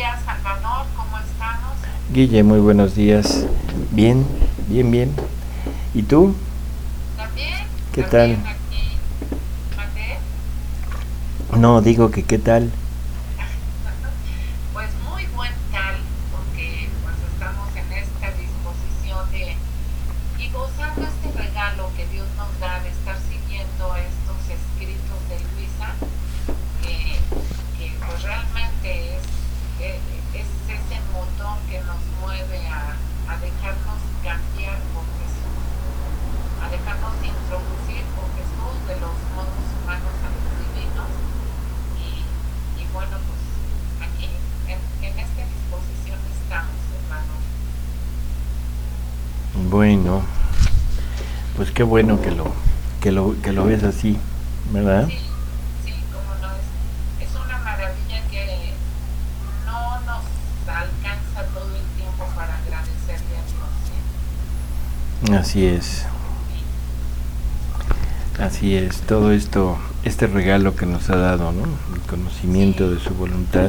días, Salvador, ¿cómo estamos? Guille, muy buenos días. Bien, bien, bien. ¿Y tú? También, ¿Qué tal? también aquí, mandé. No, digo que qué tal. Pues muy buen tal, porque pues estamos en esta disposición de y gozando este regalo que Dios nos da de estar siguiendo estos escritos de Luisa, que, que pues realmente es ese motor que nos mueve a dejarnos cambiar por Jesús, a dejarnos introducir por Jesús de los modos humanos a los divinos y, y bueno, pues aquí en esta disposición estamos, hermano. Bueno, pues qué bueno que lo ves así, ¿verdad? Sí, sí, como no es una maravilla que no nos alcanza todo el tiempo para agradecerle a Dios, ¿sí? Así es, así es. Todo esto, este regalo que nos ha dado, ¿no? El conocimiento Sí, de su voluntad.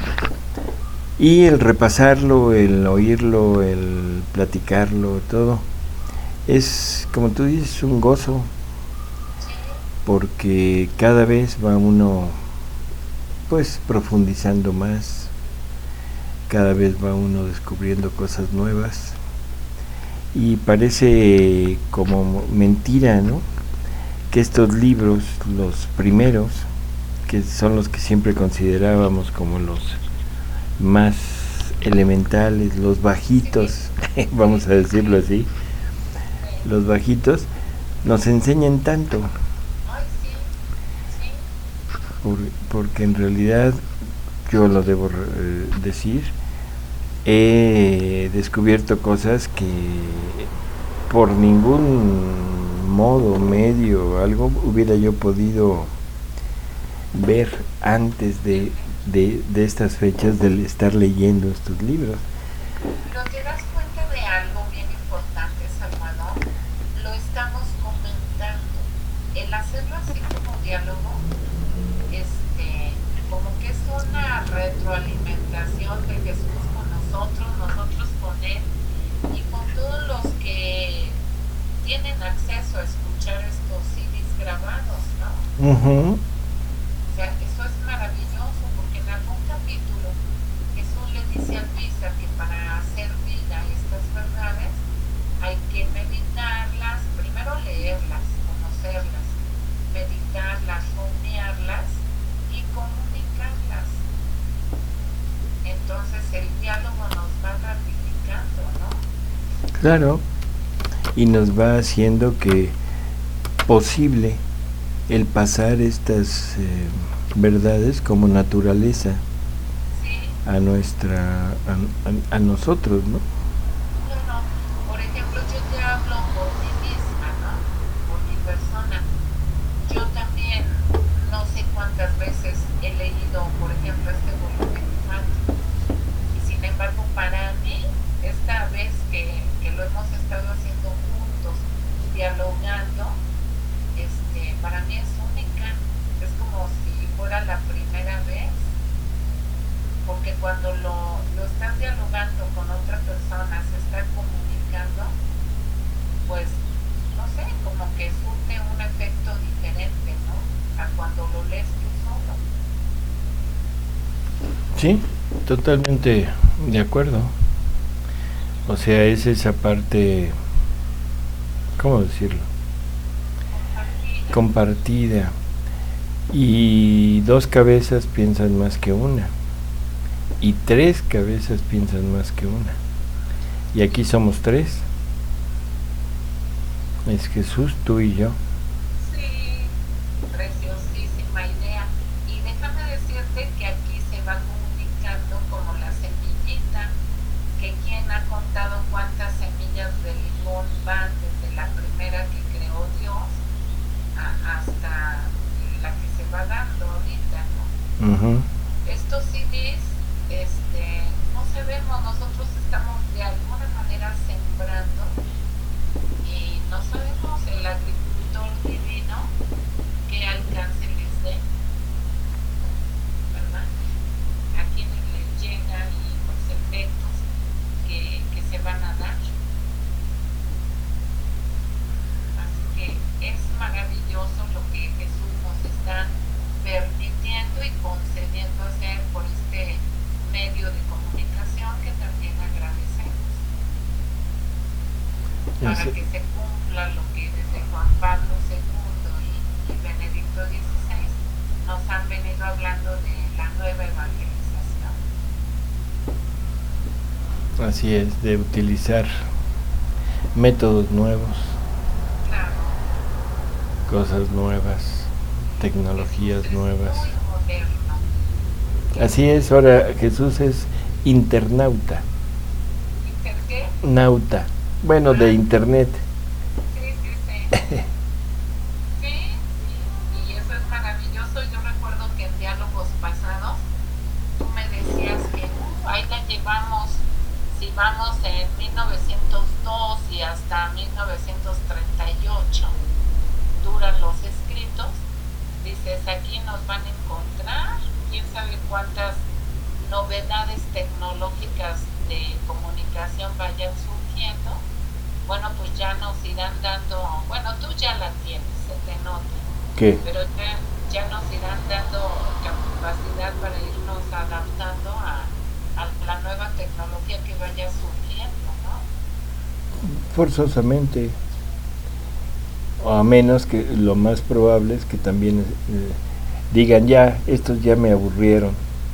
Y el repasarlo, el oírlo, el platicarlo, todo. Es, como tú dices, un gozo, sí, porque cada vez va uno pues profundizando más, cada vez va uno descubriendo cosas nuevas y parece como mentira, ¿no? Que estos libros, los primeros, que son los que siempre considerábamos como los más elementales, los sí, bajitos, vamos a sí, decirlo sí, así, sí. los bajitos, nos enseñan tanto, Ay, sí, sí, por, porque en realidad yo lo debo decir, he descubierto cosas que por ningún modo, medio, algo hubiera yo podido ver antes de estas fechas del estar leyendo estos libros. pero te das cuenta de algo bien importante, Salvador. Lo estamos comentando. El hacerlo así como diálogo, como que es una retroalimentación de Jesús con nosotros, nosotros con Él y con todos los que tienen acceso a escuchar estos CDs grabados, ¿no? Ujú. O sea, eso es maravilloso porque en algún capítulo Jesús le dice a Luisa que para hacer vida estas verdades hay que meditarlas, primero leerlas, conocerlas, meditarlas, rumiarlas y comunicarlas. Entonces el diálogo nos va ratificando, ¿no? Claro, y nos va haciendo que posible el pasar estas verdades como naturaleza Sí, a nuestra a nosotros, ¿no? claro. Por ejemplo, yo te hablo por mí misma, ¿no? Por mi persona. Yo también no sé cuántas veces he leído, por ejemplo, este volumen infantil. Y sin embargo, para mí, esta vez que lo hemos estado haciendo juntos, dialogando, para mí es única. Es como si fuera la primera vez, porque cuando lo estás dialogando con otra persona, se está comunicando, pues, no sé, como que surte un efecto diferente, ¿no? A cuando lo lees tú solo. Sí, totalmente de acuerdo. O sea, es esa parte, ¿cómo decirlo? Compartida. Compartida. Y dos cabezas piensan más que una. Y tres cabezas piensan más que una. Y aquí somos tres. Es Jesús, tú y yo. Sí, preciosísima idea. Y déjame decirte que aquí se va comunicando como la semillita, que quien ha contado cuántas semillas de limón van desde la primera que creó Dios hasta la que se va dando ahorita, ¿no? Ujú. Estos CDs, no sabemos, nosotros estamos de alguna manera sembrando y no sabemos el agricultor divino qué alcance les dé, ¿verdad? A quienes les llega pudiendo hacer por este medio de comunicación que también agradecemos, para que se cumpla lo que desde Juan Pablo II y Benedicto XVI nos han venido hablando de la nueva evangelización. Así es, de utilizar métodos nuevos, Claro, cosas nuevas, tecnologías es nuevas. muy moderno. Así es, ahora Jesús es internauta, ¿Inter qué? nauta, bueno, de internet. Sí, sí, sí. Sí, sí, y eso es maravilloso. Yo recuerdo que en diálogos pasados tú me decías que ahí la llevamos, si vamos en 1902 y hasta 1938 duran los escritos, dices, aquí nos van a encontrar quién sabe cuántas novedades tecnológicas de comunicación vayan surgiendo. Bueno, pues ya nos irán dando, bueno, tú ya la tienes, se te nota, ¿Qué? pero ya nos irán dando capacidad para irnos adaptando a la nueva tecnología que vaya surgiendo, ¿no? Forzosamente, o a menos que lo más probable es que también digan ya, estos ya me aburrieron.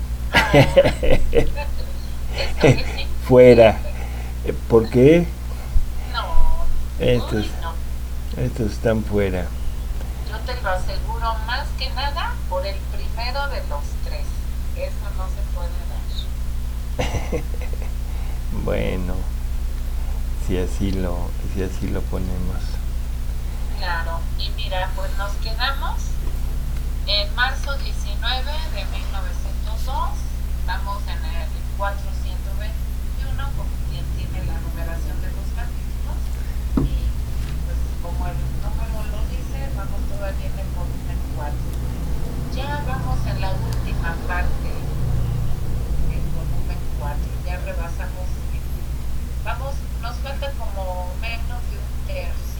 Fuera. ¿Por qué? No, Estos, uy, no. estos están fuera. Yo te lo aseguro más que nada por el primero de los tres. Eso no se puede dar. Bueno, si así lo ponemos. Claro, y mira, pues nos quedamos en marzo 19 de 1902, estamos en el 421, como quien tiene la numeración de los capítulos, y pues como el número lo dice, vamos todavía en el volumen 4. Ya vamos en la última parte del volumen 4, ya rebasamos, vamos, nos falta como menos de un tercio,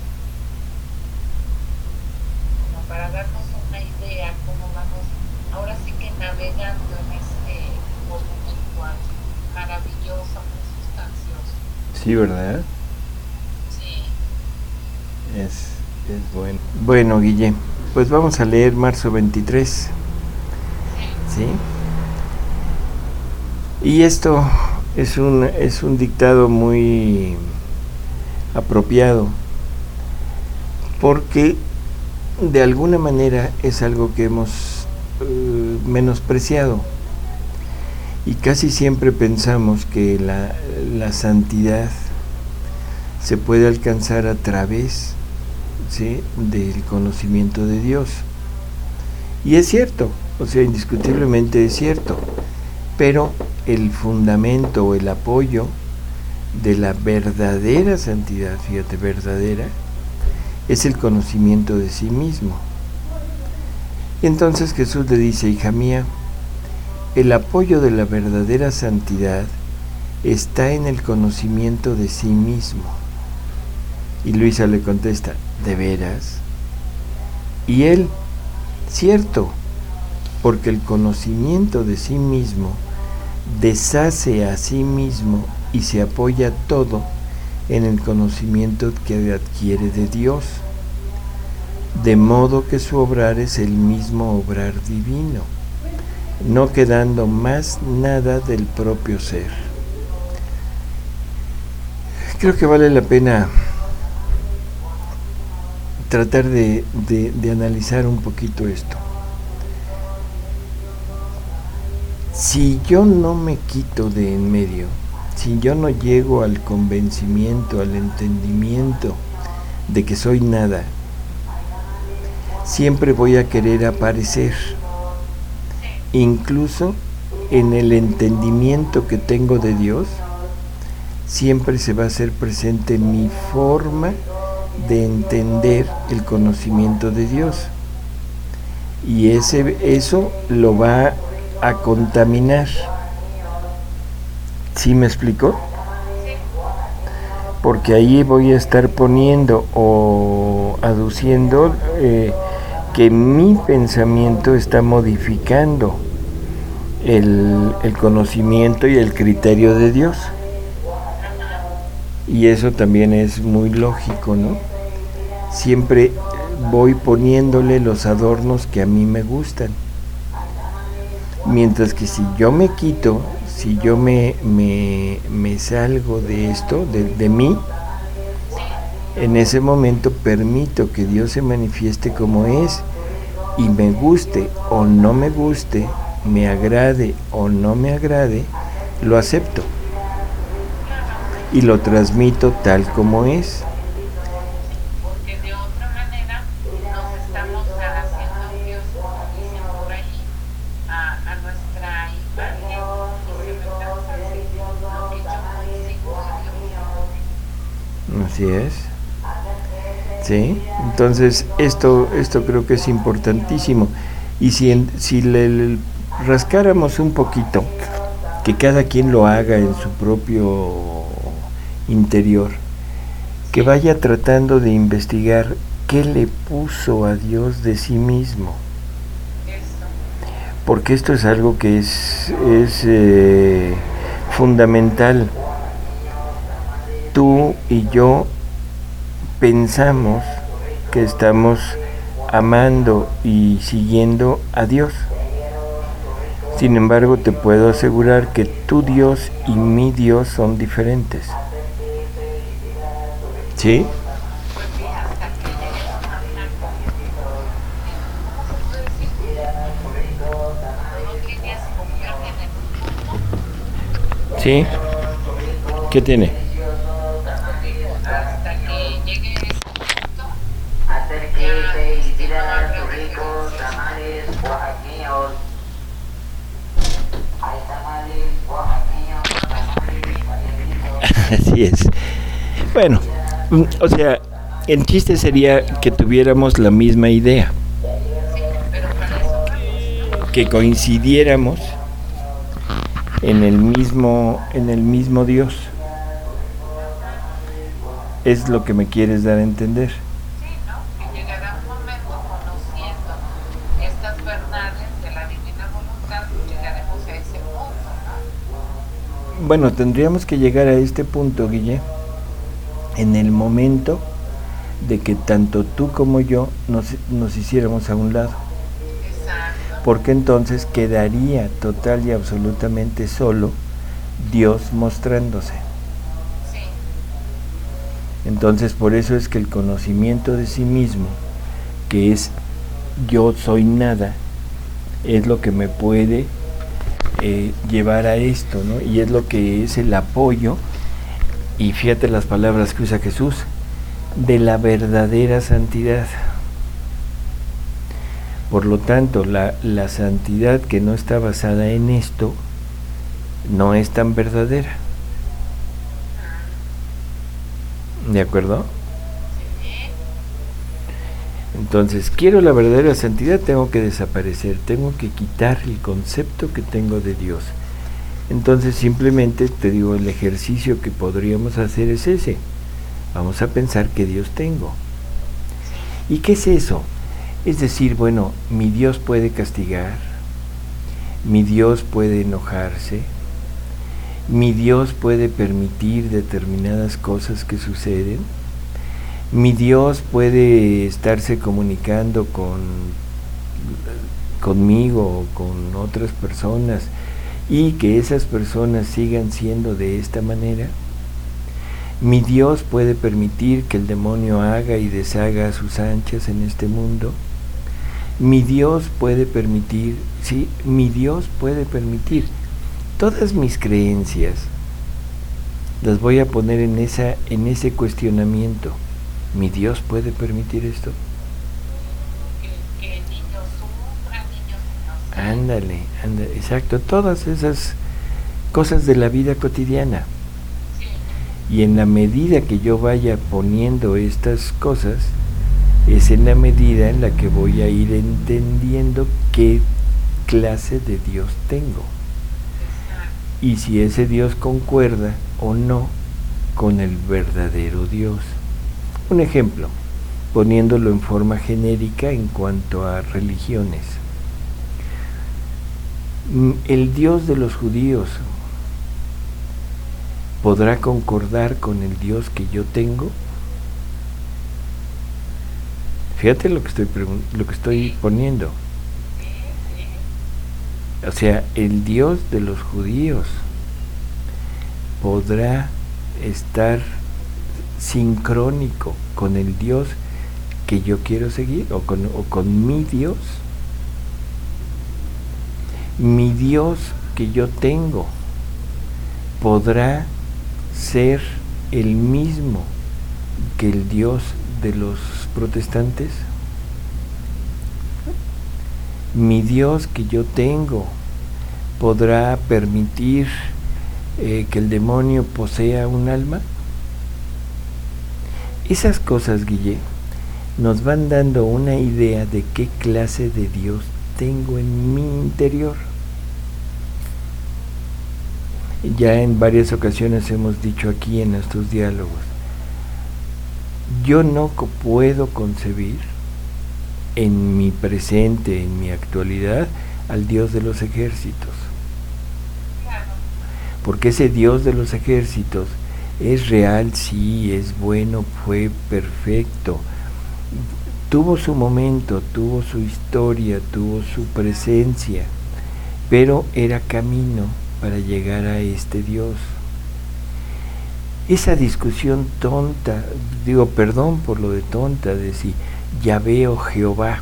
como para darnos una idea cómo vamos, ahora sí que navegando en este volumen 4, maravilloso, muy sustancioso. Sí, ¿verdad? Sí. Es bueno. Bueno, Guille, pues vamos a leer marzo 23. ¿Sí? Y esto es un dictado muy apropiado, porque de alguna manera es algo que hemos menospreciado, y casi siempre pensamos que la santidad se puede alcanzar a través, ¿sí?, del conocimiento de Dios. Y es cierto, o sea, indiscutiblemente es cierto, pero el fundamento o el apoyo de la verdadera santidad, fíjate, verdadera, es el conocimiento de sí mismo. Entonces Jesús le dice, hija mía, el apoyo de la verdadera santidad está en el conocimiento de sí mismo. Y Luisa le contesta, ¿de veras? Y él, cierto, porque el conocimiento de sí mismo deshace a sí mismo y se apoya todo en el conocimiento que adquiere de Dios, de modo que su obrar es el mismo obrar divino, no quedando más nada del propio ser. Creo que vale la pena tratar de analizar un poquito esto. Si yo no me quito de en medio, si yo no llego al convencimiento, al entendimiento de que soy nada, siempre voy a querer aparecer, incluso en el entendimiento que tengo de Dios, siempre se va a hacer presente mi forma de entender el conocimiento de Dios, y eso lo va a contaminar. ¿Sí me explico? Porque ahí voy a estar poniendo o aduciendo que mi pensamiento está modificando el conocimiento y el criterio de Dios. Y eso también es muy lógico, ¿no? Siempre voy poniéndole los adornos que a mí me gustan. Mientras que si yo me quito, si yo me salgo de esto, de mí, en ese momento permito que Dios se manifieste como es, y me guste o no me guste, me agrade o no me agrade, lo acepto y lo transmito tal como es. Porque de otra manera nos estamos haciendo Dios, como dicen por ahí, a nuestra imagen, y semejanza de lo que yo consigo. Así es. ¿Sí? Entonces esto creo que es importantísimo. Y si le rascáramos un poquito, que cada quien lo haga en su propio interior, que vaya tratando de investigar qué le puso a Dios de sí mismo, porque esto es algo que es fundamental. Tú y yo pensamos que estamos amando y siguiendo a Dios. Sin embargo, te puedo asegurar que tu Dios y mi Dios son diferentes. ¿Sí? ¿Sí? ¿Qué tiene? Hasta que llegue ese punto, ya no habrá ricos, tamales, oaxaqueños. Hay tamales, oaxaqueños, Así es. Bueno, o sea, el chiste sería que tuviéramos la misma idea. Sí, pero para eso vamos, ¿no? Que coincidiéramos en el mismo Dios. Es lo que me quieres dar a entender. Sí, ¿no? Que llegará un momento conociendo estas verdades de la divina voluntad, llegaremos a ese punto, ¿no? Bueno, tendríamos que llegar a este punto, Guille, en el momento de que tanto tú como yo nos hiciéramos a un lado. Exacto. Porque entonces quedaría total y absolutamente solo Dios mostrándose. Sí. Entonces por eso es que el conocimiento de sí mismo, que es yo soy nada, es lo que me puede llevar a esto, ¿no? Y es lo que es el apoyo, y fíjate las palabras que usa Jesús, de la verdadera santidad. Por lo tanto, la santidad que no está basada en esto no es tan verdadera. ¿De acuerdo? Sí. Entonces, quiero la verdadera santidad, tengo que desaparecer, tengo que quitar el concepto que tengo de Dios. Entonces, simplemente te digo, el ejercicio que podríamos hacer es ese. Vamos a pensar qué Dios tengo. ¿Y qué es eso? Es decir, bueno, mi Dios puede castigar, mi Dios puede enojarse, mi Dios puede permitir determinadas cosas que suceden, mi Dios puede estarse comunicando conmigo o con otras personas y que esas personas sigan siendo de esta manera. Mi Dios puede permitir que el demonio haga y deshaga a sus anchas en este mundo. Mi Dios puede permitir, sí, mi Dios puede permitir. Todas mis creencias las voy a poner en ese cuestionamiento. ¿Mi Dios puede permitir esto? Que niños sufran, niños inocentes. Ándale, exacto, todas esas cosas de la vida cotidiana. Sí. Y en la medida que yo vaya poniendo estas cosas, es en la medida en la que voy a ir entendiendo qué clase de Dios tengo. Y si ese Dios concuerda o no con el verdadero Dios. Un ejemplo, poniéndolo en forma genérica en cuanto a religiones. El Dios de los judíos podrá concordar con el Dios que yo tengo. Fíjate lo que estoy poniendo. O sea, el Dios de los judíos podrá estar sincrónico con el Dios que yo quiero seguir, o con mi Dios. Mi Dios que yo tengo podrá ser el mismo que el Dios de los protestantes. Mi Dios que yo tengo podrá permitir que el demonio posea un alma. Esas cosas, Guille, nos van dando una idea de qué clase de Dios tengo en mi interior. Ya en varias ocasiones hemos dicho aquí en estos diálogos, yo no puedo concebir en mi presente, en mi actualidad, al Dios de los ejércitos. Porque ese Dios de los ejércitos es real, sí, es bueno, fue perfecto. Tuvo su momento, tuvo su historia, tuvo su presencia, pero era camino para llegar a este Dios. Esa discusión tonta, digo, perdón por lo de tonta, de si Yahvé o Jehová.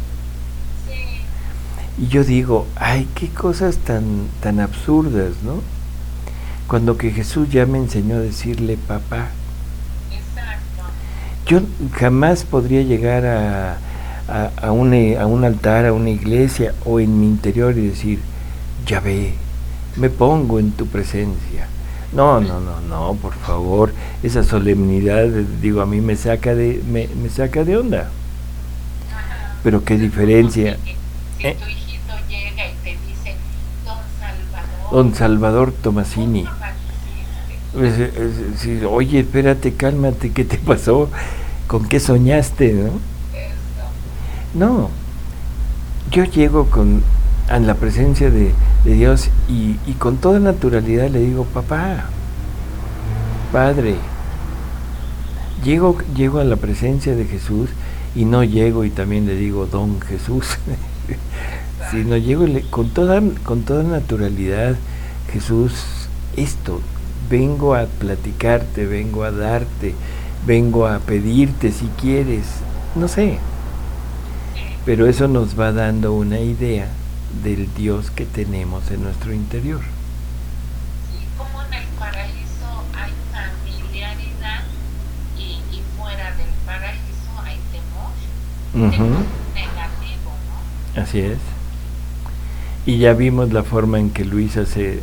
Y yo digo, ay, qué cosas tan absurdas, ¿no? Cuando que Jesús ya me enseñó a decirle papá. Exacto. Yo jamás podría llegar a un altar, a una iglesia o en mi interior y decir, Yahvé, me pongo en tu presencia. No, por favor, esa solemnidad, digo, a mí me saca de onda. Pero qué diferencia. Si tu hijito llega y te dice, Don Salvador Tomasini. Oye, espérate, cálmate, ¿qué te pasó? ¿Con qué soñaste, no? No, yo llego a la presencia de Dios y con toda naturalidad le digo, papá, Padre. Llego a la presencia de Jesús y no llego y también le digo Don Jesús, sino llego con toda naturalidad, Jesús, vengo a platicarte, vengo a darte, vengo a pedirte si quieres, no sé, pero eso nos va dando una idea del Dios que tenemos en nuestro interior. Sí, como en el paraíso hay familiaridad y fuera del paraíso hay temor, temor negativo, ¿no? Así es. Y ya vimos la forma en que Luisa se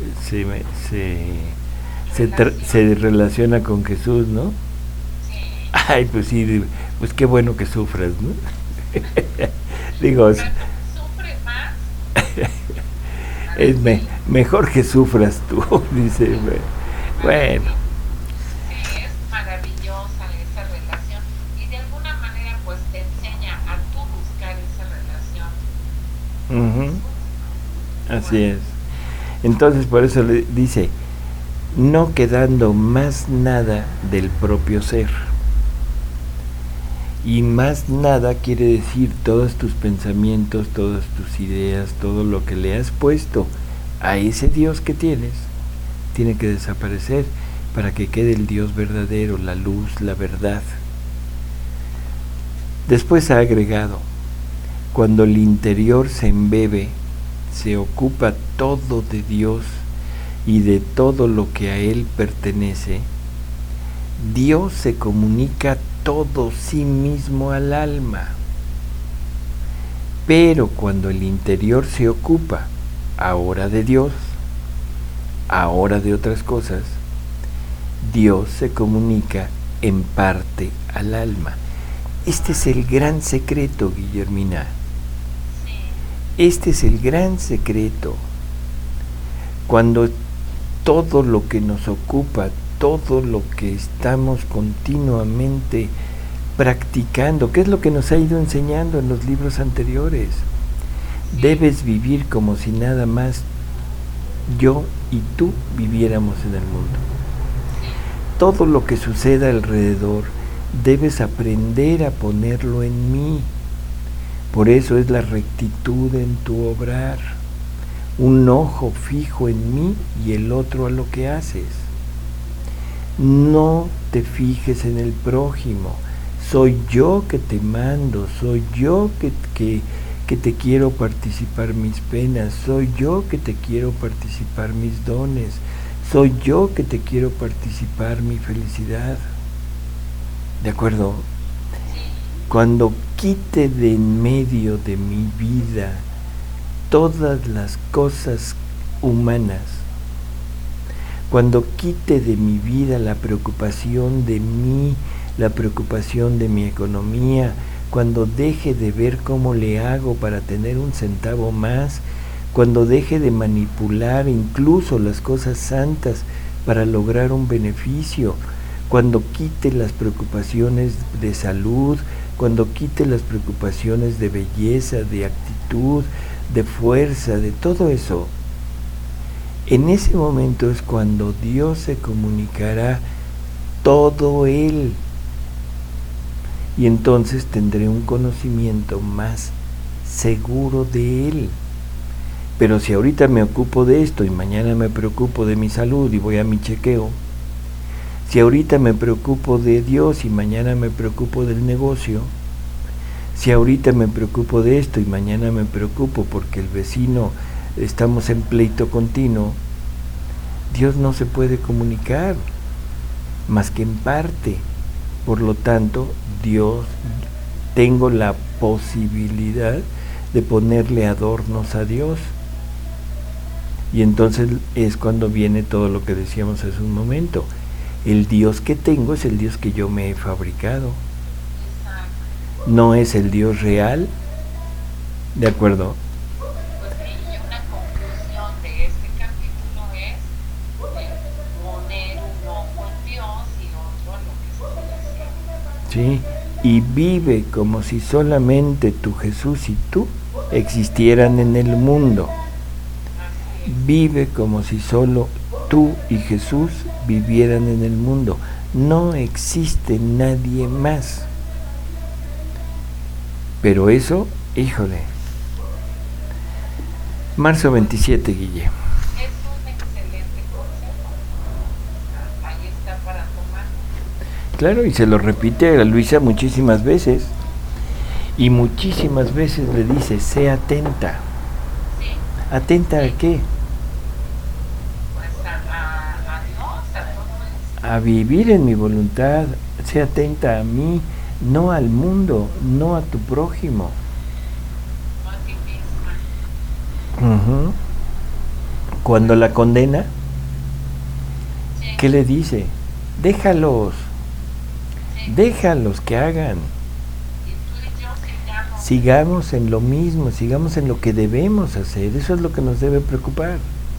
relaciona con Jesús, ¿no? Sí. Ay, pues sí, pues qué bueno que sufras, ¿no? Digo, sufre más. Es mejor que sufras tú, dice. Bueno. Sí, es maravillosa esa relación y de alguna manera pues te enseña a tú buscar esa relación. Así es. Entonces por eso le dice, no quedando más nada del propio ser. Y más nada quiere decir todos tus pensamientos, todas tus ideas, todo lo que le has puesto a ese Dios que tienes, tiene que desaparecer para que quede el Dios verdadero, la luz, la verdad. Después ha agregado, cuando el interior se embebe, se ocupa todo de Dios y de todo lo que a Él pertenece, Dios se comunica todo sí mismo al alma. Pero cuando el interior se ocupa ahora de Dios, ahora de otras cosas, Dios se comunica en parte al alma. Este es el gran secreto, Guillermina. Este es el gran secreto. Cuando todo lo que nos ocupa, todo lo que estamos continuamente practicando, que es lo que nos ha ido enseñando en los libros anteriores, debes vivir como si nada más yo y tú viviéramos en el mundo. Todo lo que suceda alrededor, debes aprender a ponerlo en mí. Por eso es la rectitud en tu obrar. Un ojo fijo en mí y el otro a lo que haces. No te fijes en el prójimo. Soy yo que te mando, soy yo que te quiero participar mis penas, soy yo que te quiero participar mis dones, soy yo que te quiero participar mi felicidad. ¿De acuerdo? Cuando quite de en medio de mi vida todas las cosas humanas, cuando quite de mi vida la preocupación de mí, la preocupación de mi economía, cuando deje de ver cómo le hago para tener un centavo más, cuando deje de manipular incluso las cosas santas para lograr un beneficio, cuando quite las preocupaciones de salud, cuando quite las preocupaciones de belleza, de actitud, de fuerza, de todo eso, en ese momento es cuando Dios se comunicará todo Él. Y entonces tendré un conocimiento más seguro de Él. Pero si ahorita me ocupo de esto y mañana me preocupo de mi salud y voy a mi chequeo, si ahorita me preocupo de Dios y mañana me preocupo del negocio, si ahorita me preocupo de esto y mañana me preocupo porque el vecino estamos en pleito continuo, Dios no se puede comunicar más que en parte. Por lo tanto, Dios, tengo la posibilidad de ponerle adornos a Dios. Y entonces es cuando viene todo lo que decíamos hace un momento. El Dios que tengo es el Dios que yo me he fabricado. No es el Dios real. ¿De acuerdo? Pues sí, y una conclusión de este capítulo es poner un ojo en Dios y otro en lo que estoy haciendo. Sí, y vive como si solamente tu Jesús y tú existieran en el mundo. Vive como si solo tú y Jesús vivieran en el mundo. No existe nadie más. Pero eso, híjole. Marzo 27, Guille. Es un excelente consejo. Ahí está para tomar. Claro, y se lo repite a Luisa muchísimas veces. Y muchísimas veces le dice, sé atenta. Sí. ¿Atenta a qué? Pues a Dios, a todo eso. A vivir en mi voluntad. Sé atenta a mí, no al mundo, no a tu prójimo. No a ti misma. Uh-huh. Cuando la condena, Sí. ¿qué le dice? Déjalos, Sí. déjalos que hagan. Y tú y yo sigamos. Sigamos en lo mismo, sigamos en lo que debemos hacer. Eso es lo que nos debe preocupar.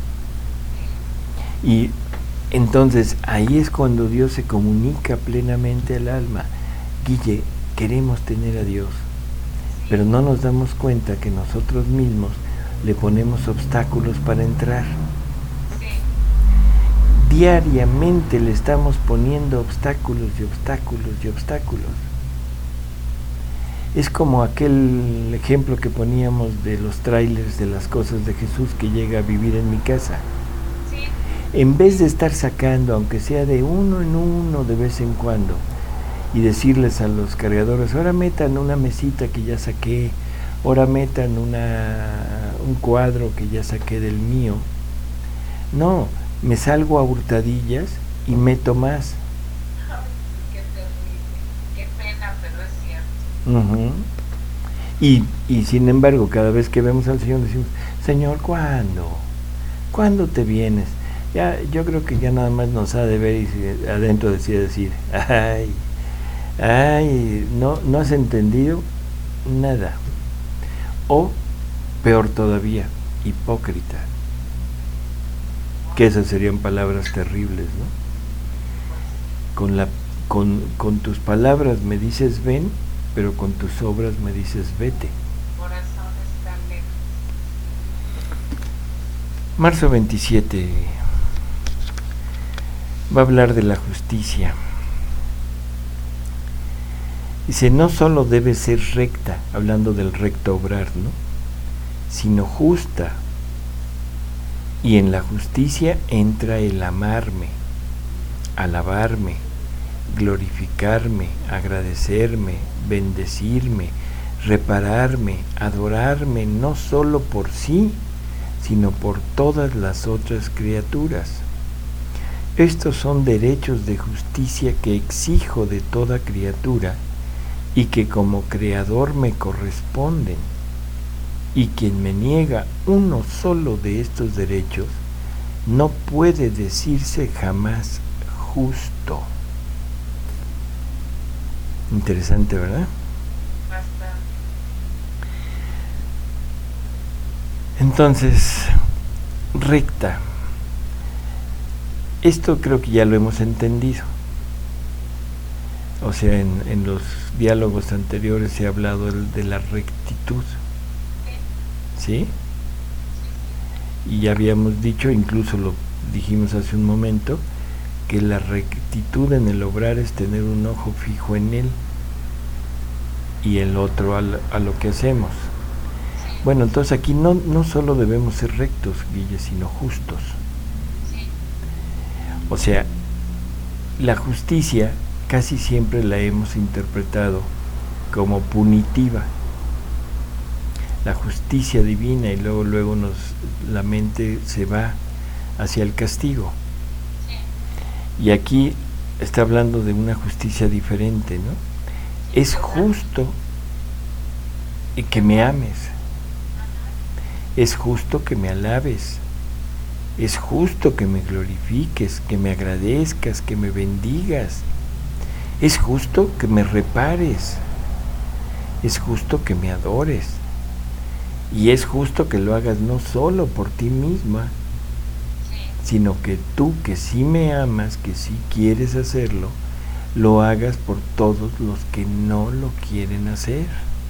Y entonces ahí es cuando Dios se comunica plenamente al alma. Guille, queremos tener a Dios, pero no nos damos cuenta que nosotros mismos le ponemos obstáculos para entrar. Sí. Diariamente le estamos poniendo obstáculos y obstáculos y obstáculos. Es como aquel ejemplo que poníamos de los trailers de las cosas de Jesús que llega a vivir en mi casa. Sí. En vez de estar sacando, aunque sea de uno en uno de vez en cuando, y decirles a los cargadores, ahora metan una mesita que ya saqué, ahora metan un cuadro que ya saqué del mío. No, me salgo a hurtadillas y meto más. Qué terrible. Qué pena, pero es cierto. Uh-huh. Y sin embargo, cada vez que vemos al Señor decimos, Señor, ¿cuándo? ¿Cuándo te vienes? Ya, yo creo que ya nada más nos ha de ver y adentro decir, ay, no has entendido nada. O, peor todavía, hipócrita. Que esas serían palabras terribles, ¿no? Con tus palabras me dices ven, pero con tus obras me dices vete. Corazones tan lejos. Marzo 27 va a hablar de la justicia. Dice, no solo debe ser recta, hablando del recto obrar, ¿no?, sino justa. Y en la justicia entra el amarme, alabarme, glorificarme, agradecerme, bendecirme, repararme, adorarme, no solo por sí, sino por todas las otras criaturas. Estos son derechos de justicia que exijo de toda criatura y que como creador me corresponden. Y quien me niega uno solo de estos derechos no puede decirse jamás justo. Interesante, ¿verdad? Entonces, recta. Esto creo que ya lo hemos entendido. O sea, en los diálogos anteriores se ha hablado de la rectitud. ¿Sí? Y ya habíamos dicho, incluso lo dijimos hace un momento, que la rectitud en el obrar es tener un ojo fijo en él y el otro a lo que hacemos. Bueno, entonces aquí no solo debemos ser rectos, Guille, sino justos. O sea, la justicia casi siempre la hemos interpretado como punitiva. La justicia divina, y luego la mente se va hacia el castigo. Y aquí está hablando de una justicia diferente, ¿no? Es justo que me ames, es justo que me alabes, es justo que me glorifiques, que me agradezcas, que me bendigas, es justo que me repares, es justo que me adores. Y es justo que lo hagas no solo por ti misma, sino que tú, que sí me amas, que sí quieres hacerlo, lo hagas por todos los que no lo quieren hacer.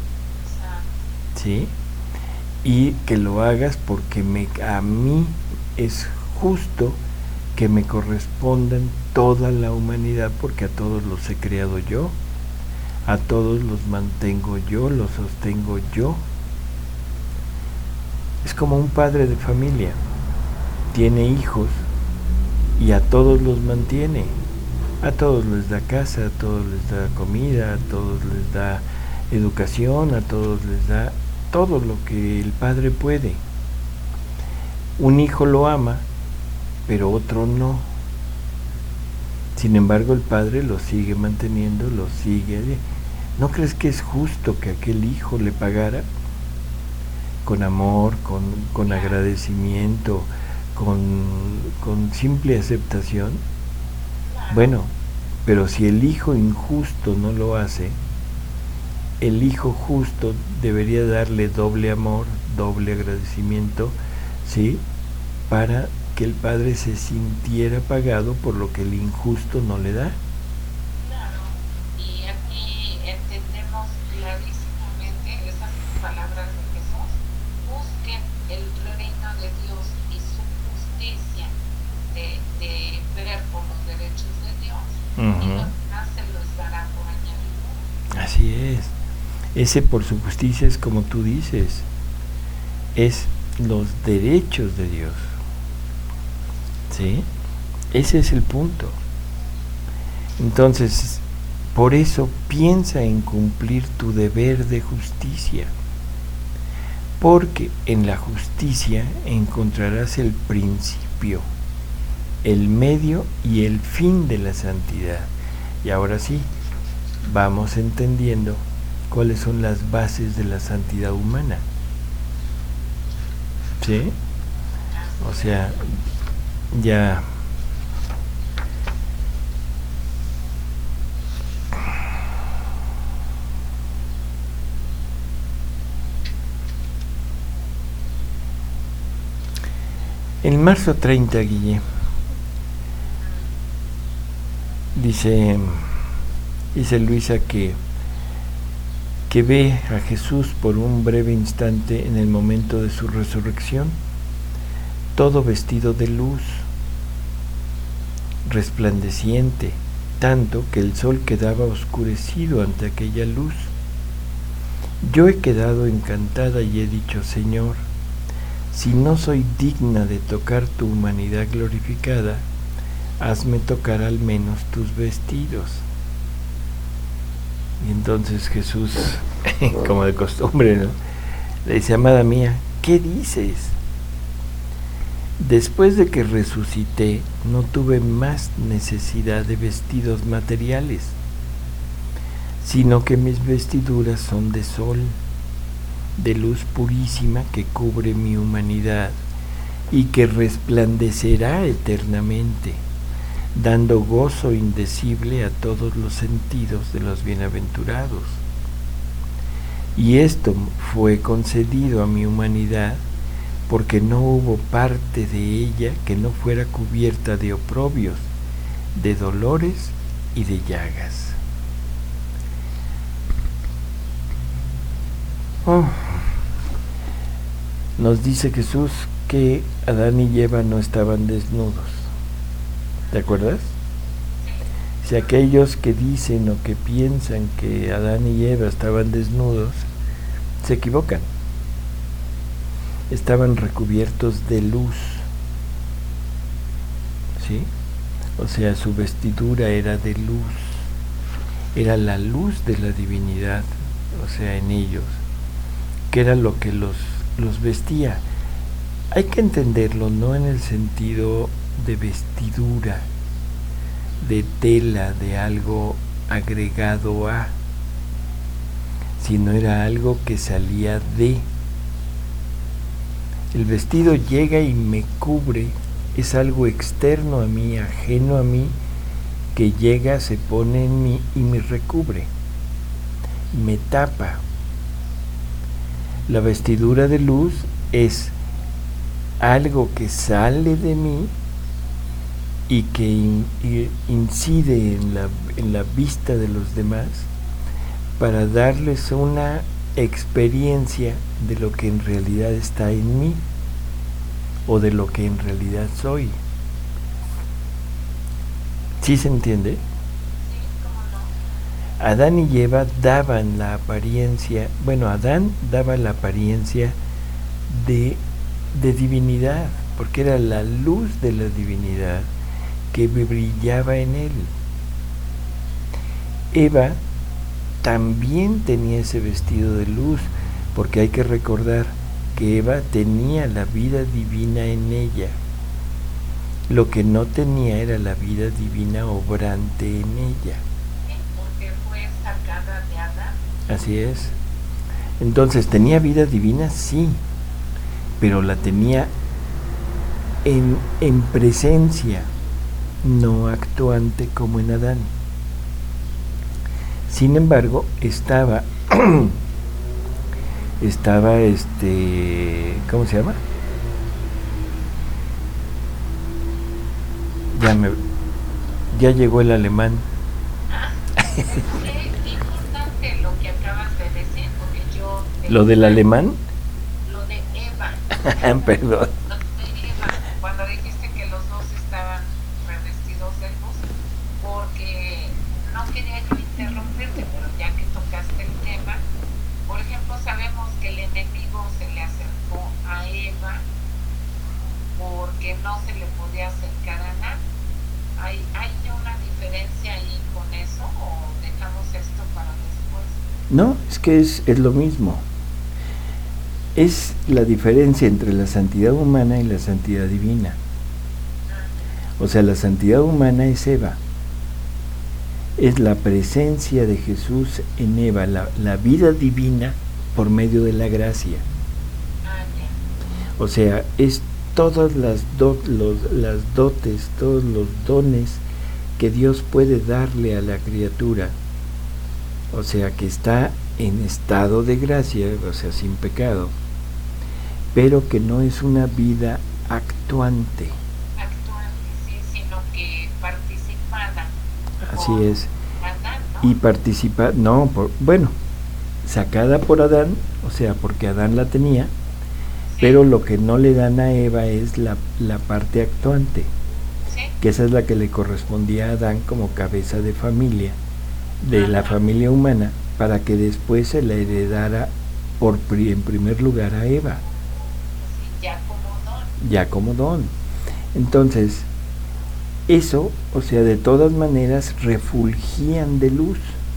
¿Sí? Y que lo hagas porque a mí es justo que me correspondan toda la humanidad, porque a todos los he creado yo, a todos los mantengo yo, los sostengo yo. Es como un padre de familia, tiene hijos y a todos los mantiene, a todos les da casa, a todos les da comida, a todos les da educación, a todos les da todo lo que el padre puede. Un hijo lo ama, pero otro no. Sin embargo, el padre lo sigue manteniendo, lo sigue. ¿No crees que es justo que aquel hijo le pagara? Con amor, con agradecimiento, con simple aceptación. Bueno, pero si el hijo injusto no lo hace, el hijo justo debería darle doble amor, doble agradecimiento, ¿sí?, para que el padre se sintiera pagado por lo que el injusto no le da. Claro, y aquí entendemos clarísimamente esas palabras de Jesús: busquen el reino de Dios y su justicia, de ver por los derechos de Dios, y lo demás se los dará por añadidura. Así es. Ese por su justicia es como tú dices, es los derechos de Dios. ¿Sí? Ese es el punto. Entonces, por eso piensa en cumplir tu deber de justicia, porque en la justicia encontrarás el principio, el medio y el fin de la santidad. Y ahora sí, vamos entendiendo cuáles son las bases de la santidad humana. ¿Sí? O sea, ya en marzo 30, Guille, dice Luisa que ve a Jesús por un breve instante en el momento de su resurrección, todo vestido de luz, resplandeciente, tanto que el sol quedaba oscurecido ante aquella luz. Yo he quedado encantada y he dicho: Señor, si no soy digna de tocar tu humanidad glorificada, hazme tocar al menos tus vestidos. Y entonces Jesús, como de costumbre, ¿no?, le dice: amada mía, ¿qué dices? Después de que resucité, no tuve más necesidad de vestidos materiales, sino que mis vestiduras son de sol, de luz purísima que cubre mi humanidad y que resplandecerá eternamente, dando gozo indecible a todos los sentidos de los bienaventurados. Y esto fue concedido a mi humanidad porque no hubo parte de ella que no fuera cubierta de oprobios, de dolores y de llagas. Nos dice Jesús que Adán y Eva no estaban desnudos. ¿Te acuerdas? Si aquellos que dicen o que piensan que Adán y Eva estaban desnudos, se equivocan. Estaban recubiertos de luz, ¿sí? O sea, su vestidura era de luz, era la luz de la divinidad, o sea, en ellos, que era lo que los vestía. Hay que entenderlo no en el sentido de vestidura, de tela, de algo agregado a, sino era algo que salía de. El vestido llega y me cubre, es algo externo a mí, ajeno a mí, que llega, se pone en mí y me recubre, me tapa. La vestidura de luz es algo que sale de mí y que incide en la vista de los demás para darles una experiencia de lo que en realidad está en mí o de lo que en realidad soy. ¿Sí se entiende? Adán y Eva daban la apariencia, bueno, Adán daba la apariencia de divinidad, porque era la luz de la divinidad que brillaba en él. Eva también tenía ese vestido de luz, porque hay que recordar que Eva tenía la vida divina en ella. Lo que no tenía era la vida divina obrante en ella. Porque fue sacada de Adán. Así es. Entonces, ¿tenía vida divina? Sí, pero la tenía en presencia, no actuante como en Adán. Sin embargo, estaba ¿cómo se llama? Ya llegó el alemán. Qué importante lo que acabas de decir, porque yo... ¿Lo del alemán? Lo de Eva. Perdón. Lo de Eva, cuando dijiste que los dos estaban revestidos de luz, porque no quería yo interrumpirte, pero ya que tocaste el tema, por ejemplo, sabemos que el enemigo se le acercó a Eva porque no se le podía acercar a Adán. ¿Hay una diferencia ahí con eso o dejamos esto para después? No, es que es lo mismo. Es la diferencia entre la santidad humana y la santidad divina. O sea, la santidad humana es Eva. Es la presencia de Jesús en Eva, la vida divina por medio de la gracia. O sea, es todas las dotes, todos los dones que Dios puede darle a la criatura. O sea, que está en estado de gracia, o sea, sin pecado, pero que no es una vida actuante. Sí, sino que participada. Así es. Adán, ¿no? Y participa, sacada por Adán, o sea, porque Adán la tenía, pero lo que no le dan a Eva es la parte actuante, sí, que esa es la que le correspondía a Adán como cabeza de familia, de la familia humana, para que después se la heredara en primer lugar a Eva, sí, ya como don. ya como don. Entonces, eso, o sea, de todas maneras refulgían de luz,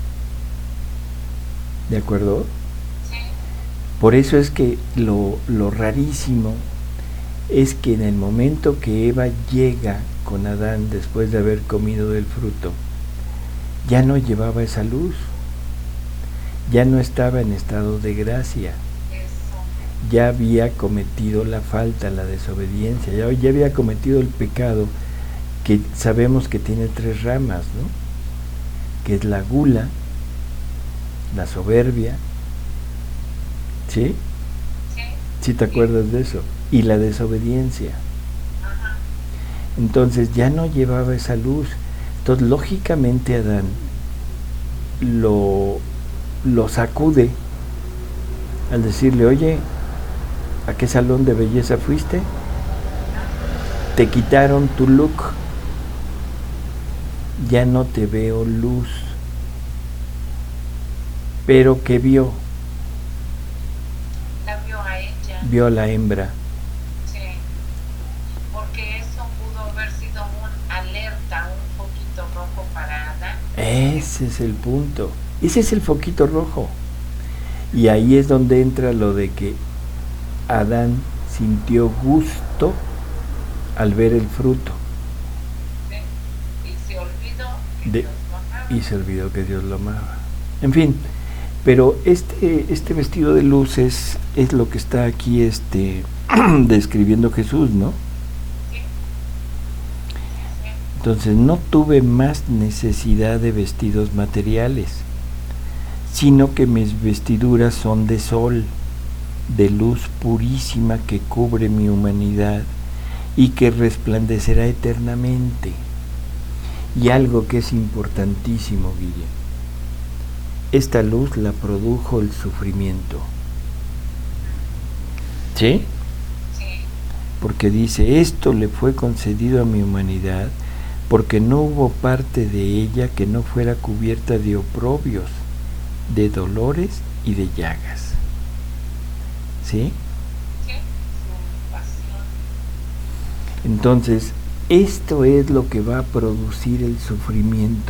¿de acuerdo? Sí, Por eso es que lo rarísimo es que en el momento que Eva llega con Adán después de haber comido del fruto, ya no llevaba esa luz, ya no estaba en estado de gracia, eso. ya había cometido la falta, la desobediencia, ya había cometido el pecado que sabemos que tiene 3 ramas, ¿no? Que es la gula, la soberbia, ¿sí? Sí, ¿Sí te acuerdas de eso? Y la desobediencia. ajá, Entonces ya no llevaba esa luz. Entonces lógicamente Adán lo sacude al decirle, oye, ¿a qué salón de belleza fuiste? Te quitaron tu look, ya no te veo luz. Pero ¿qué vio? la vio a ella. Vio a la hembra. Sí, porque eso pudo haber sido un alerta, un foquito rojo para Adán. Ese es el punto. Ese es el foquito rojo. Y ahí es donde entra lo de que Adán sintió gusto al ver el fruto. Sí, y se olvidó que De- Dios lo amaba. Y se olvidó que Dios lo amaba. En fin, pero este vestido de luz es lo que está aquí describiendo Jesús, ¿no? Sí, sí, Entonces no tuve más necesidad de vestidos materiales, sino que mis vestiduras son de sol, de luz purísima que cubre mi humanidad y que resplandecerá eternamente. Y algo que es importantísimo, Guille, esta luz la produjo el sufrimiento. ¿Sí? sí, Porque dice, esto le fue concedido a mi humanidad, porque no hubo parte de ella que no fuera cubierta de oprobios, de dolores y de llagas. ¿Sí? sí, su pasión. Entonces, esto es lo que va a producir el sufrimiento.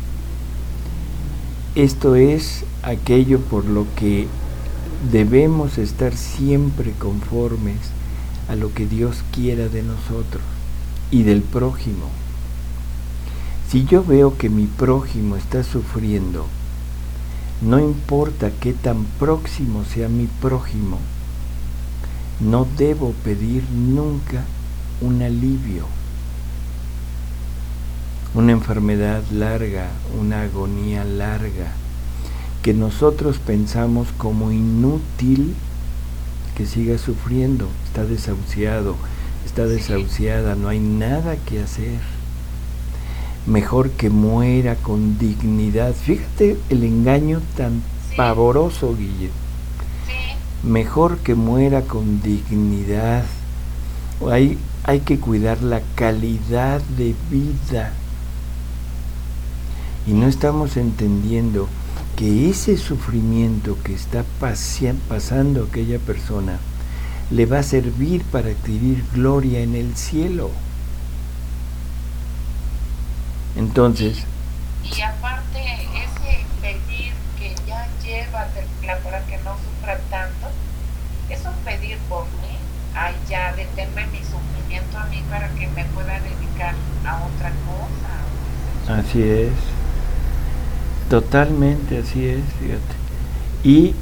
Esto es aquello por lo que debemos estar siempre conformes a lo que Dios quiera de nosotros y del prójimo. Si yo veo que mi prójimo está sufriendo, no importa qué tan próximo sea mi prójimo, no debo pedir nunca un alivio, una enfermedad larga, una agonía larga, que nosotros pensamos como inútil que siga sufriendo, está desahuciado, está desahuciada, no hay nada que hacer. Mejor que muera con dignidad. Fíjate el engaño tan pavoroso, Guille. Sí, Mejor que muera con dignidad. Hay que cuidar la calidad de vida. Y no estamos entendiendo que ese sufrimiento que está pasando aquella persona le va a servir para adquirir gloria en el cielo. Entonces, y aparte ese pedir que ya llévatela para que no sufra tanto, es un pedir por mí. Ay, ya deténme mi sufrimiento a mí para que me pueda dedicar a otra cosa. así es. Totalmente así es, fíjate. Y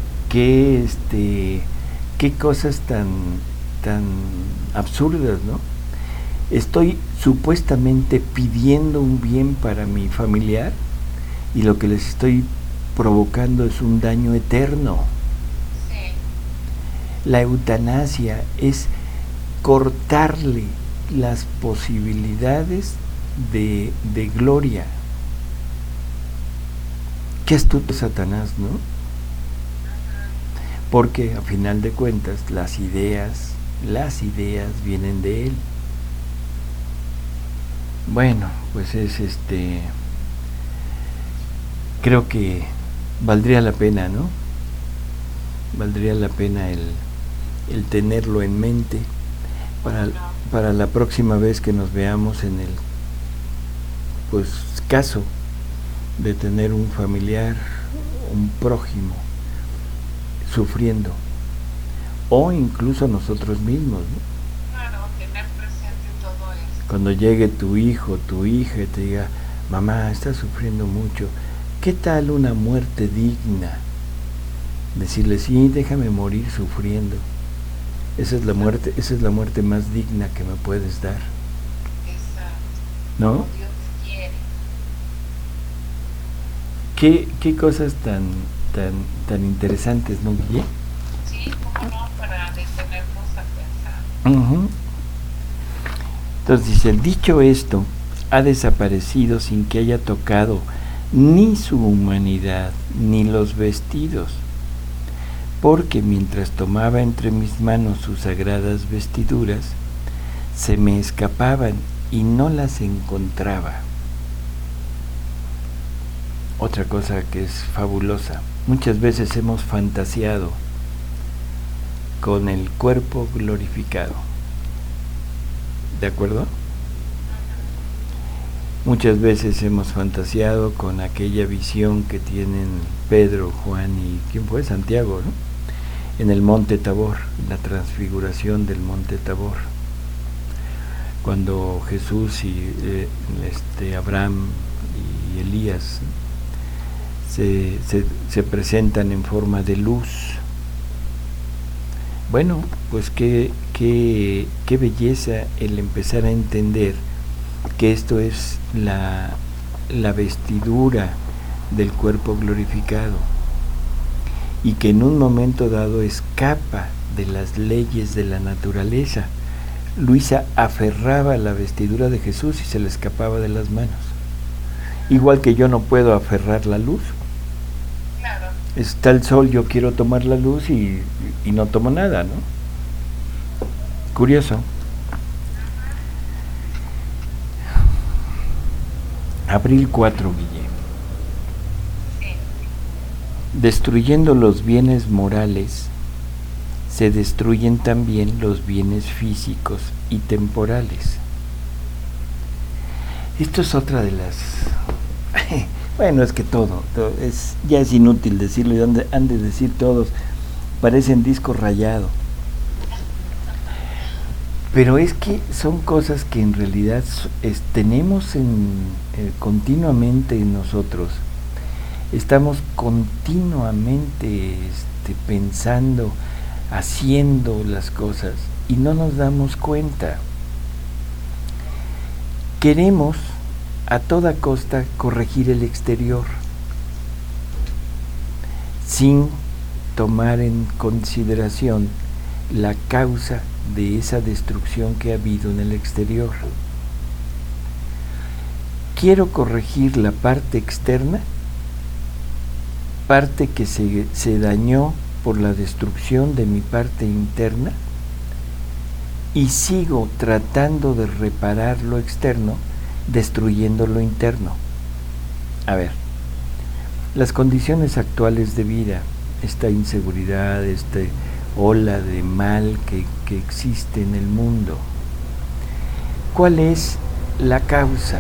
qué cosas tan absurdas, ¿no? Estoy supuestamente pidiendo un bien para mi familiar y lo que les estoy provocando es un daño eterno. Sí, La eutanasia es cortarle las posibilidades de gloria. Qué astuto Satanás, ¿no? Porque a final de cuentas las ideas las ideas vienen de él. Bueno, pues es creo que valdría la pena, ¿no? Valdría la pena el tenerlo en mente para la próxima vez que nos veamos en el pues caso de tener un familiar, un prójimo sufriendo, o incluso nosotros mismos, ¿no? Claro, tener presente todo esto. Cuando llegue tu hijo, tu hija y te diga, mamá, está sufriendo mucho, ¿qué tal una muerte digna? Decirle, sí, déjame morir sufriendo. Esa es la muerte más digna que me puedes dar. Exacto. ¿No? Como Dios quiere. ¿Qué cosas tan interesantes, ¿no, Guille? Sí, cómo no, para detenernos a pensar. Uh-huh. Entonces dice, dicho esto, ha desaparecido sin que haya tocado ni su humanidad ni los vestidos, porque mientras tomaba entre mis manos sus sagradas vestiduras, se me escapaban y no las encontraba. Otra cosa que es fabulosa, muchas veces hemos fantaseado con el cuerpo glorificado. ¿De acuerdo? Muchas veces hemos fantaseado con aquella visión que tienen Pedro, Juan y ¿quién fue? Santiago, ¿no? En el monte Tabor, la transfiguración del monte Tabor, cuando Jesús y Abraham y Elías se presentan en forma de luz. Bueno, pues qué belleza el empezar a entender que esto es la vestidura del cuerpo glorificado, y que en un momento dado escapa de las leyes de la naturaleza. Luisa aferraba la vestidura de Jesús y se le escapaba de las manos. Igual que yo no puedo aferrar la luz. Claro. Está el sol, yo quiero tomar la luz y no tomo nada, ¿no? Curioso. Abril 4, Guille. Destruyendo los bienes morales, se destruyen también los bienes físicos y temporales. Esto es otra de las... bueno, es que todo ya es inútil decirlo, y han de decir todos, parecen disco rayado. Pero es que son cosas que en realidad tenemos continuamente en nosotros. Estamos continuamente pensando, haciendo las cosas y no nos damos cuenta. Queremos a toda costa corregir el exterior sin tomar en consideración la causa de esa destrucción que ha habido en el exterior. Quiero corregir la parte externa, parte que se dañó por la destrucción de mi parte interna, y sigo tratando de reparar lo externo, destruyendo lo interno. A ver, las condiciones actuales de vida, esta inseguridad, ola de mal que existe en el mundo, ¿cuál es la causa?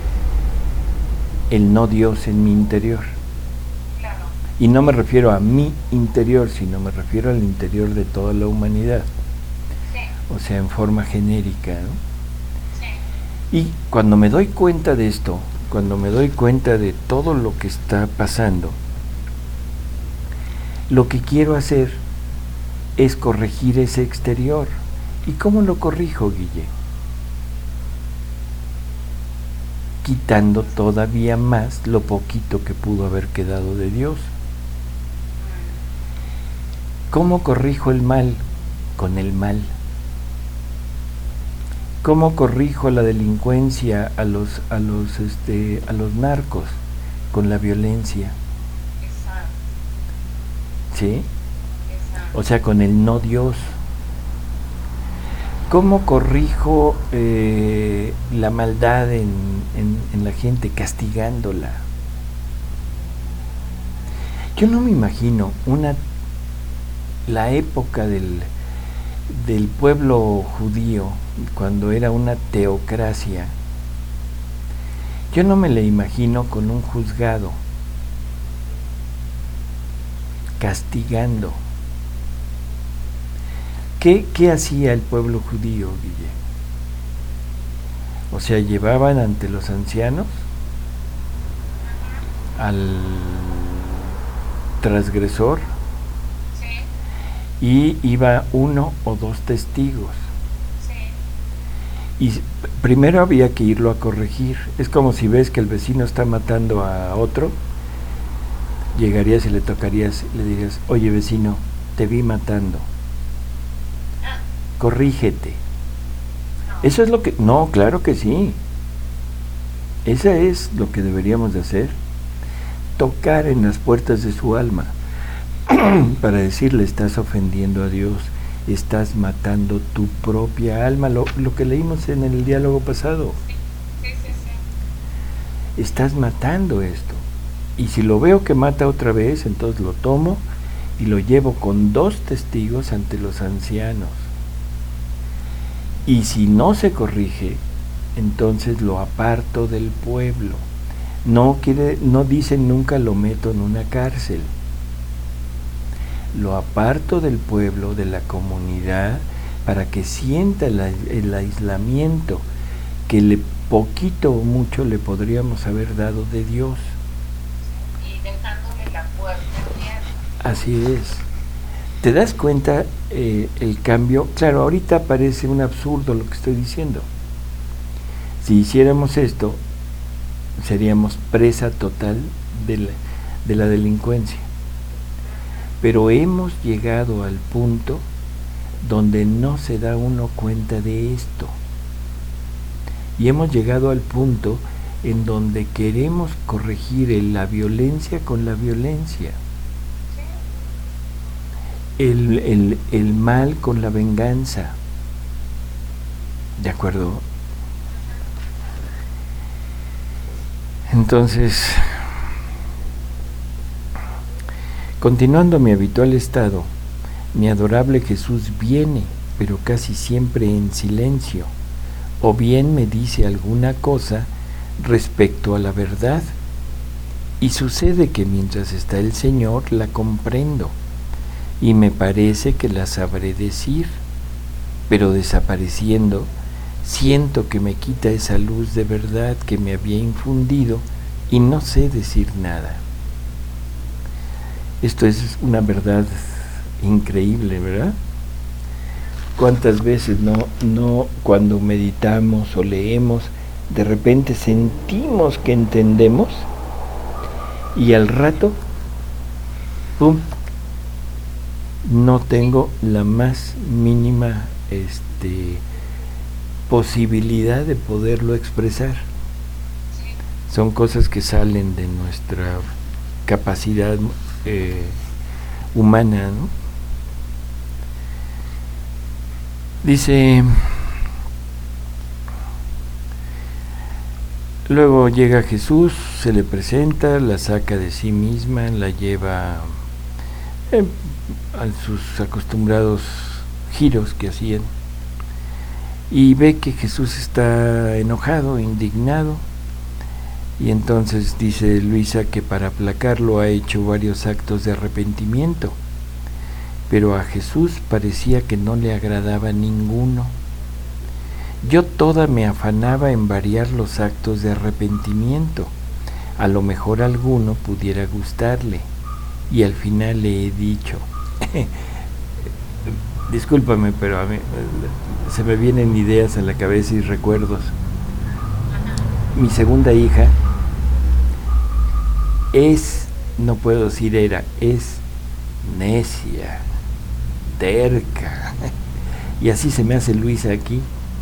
El no Dios en mi interior. Claro. Y no me refiero a mi interior, sino me refiero al interior de toda la humanidad. Sí. O sea, en forma genérica, ¿no? Sí. Y cuando me doy cuenta de esto, cuando me doy cuenta de todo lo que está pasando, lo que quiero hacer es corregir ese exterior. ¿Y cómo lo corrijo, Guille? Quitando todavía más lo poquito que pudo haber quedado de Dios. ¿Cómo corrijo el mal? Con el mal. ¿Cómo corrijo la delincuencia a los narcos? Con la violencia. Exacto. ¿Sí? Exacto. O sea, con el no Dios. ¿Cómo corrijo la maldad en la gente? Castigándola. Yo no me imagino la época del pueblo judío, cuando era una teocracia. Yo no me la imagino con un juzgado castigando. ¿Qué hacía el pueblo judío, Guille? O sea, llevaban ante los ancianos al transgresor, Sí, y iba uno o dos testigos. sí, Y primero había que irlo a corregir. Es como si ves que el vecino está matando a otro, llegarías y le tocarías, le dirías: oye vecino, te vi matando, corrígete. no, Eso es lo que... No, claro que sí. Eso es lo que deberíamos de hacer. Tocar en las puertas de su alma para decirle: estás ofendiendo a Dios, estás matando tu propia alma, lo que leímos en el diálogo pasado. sí, sí, sí, sí. Estás matando esto. Y si lo veo que mata otra vez, entonces lo tomo y lo llevo con dos testigos ante los ancianos. Y si no se corrige, entonces lo aparto del pueblo. No dicen nunca lo meto en una cárcel. Lo aparto del pueblo, de la comunidad, para que sienta el aislamiento que poquito o mucho le podríamos haber dado de Dios. Y dejándole la puerta abierta. Así es. ¿Te das cuenta el cambio? Claro, ahorita parece un absurdo lo que estoy diciendo. Si hiciéramos esto, seríamos presa total de la delincuencia. Pero hemos llegado al punto donde no se da uno cuenta de esto. Y hemos llegado al punto en donde queremos corregir la violencia con la violencia. El mal con la venganza. ¿De acuerdo? Entonces, continuando mi habitual estado, mi adorable Jesús viene, pero casi siempre en silencio, o bien me dice alguna cosa respecto a la verdad, y sucede que mientras está el Señor la comprendo, y me parece que la sabré decir, pero desapareciendo, siento que me quita esa luz de verdad que me había infundido y no sé decir nada. Esto es una verdad increíble, ¿verdad? ¿Cuántas veces no cuando meditamos o leemos, de repente sentimos que entendemos y al rato, ¡pum!, no tengo la más mínima posibilidad de poderlo expresar? Sí, Son cosas que salen de nuestra capacidad humana, ¿no? Dice, luego llega Jesús, se le presenta, la saca de sí misma, la lleva a sus acostumbrados giros que hacían, y ve que Jesús está enojado, indignado, y entonces dice Luisa que para aplacarlo ha hecho varios actos de arrepentimiento, pero a Jesús parecía que no le agradaba ninguno. Yo toda me afanaba en variar los actos de arrepentimiento, a lo mejor alguno pudiera gustarle, y al final le he dicho, discúlpame, pero a mí se me vienen ideas a la cabeza y recuerdos. Mi segunda hija no puedo decir era, es necia, terca, y así se me hace Luisa aquí.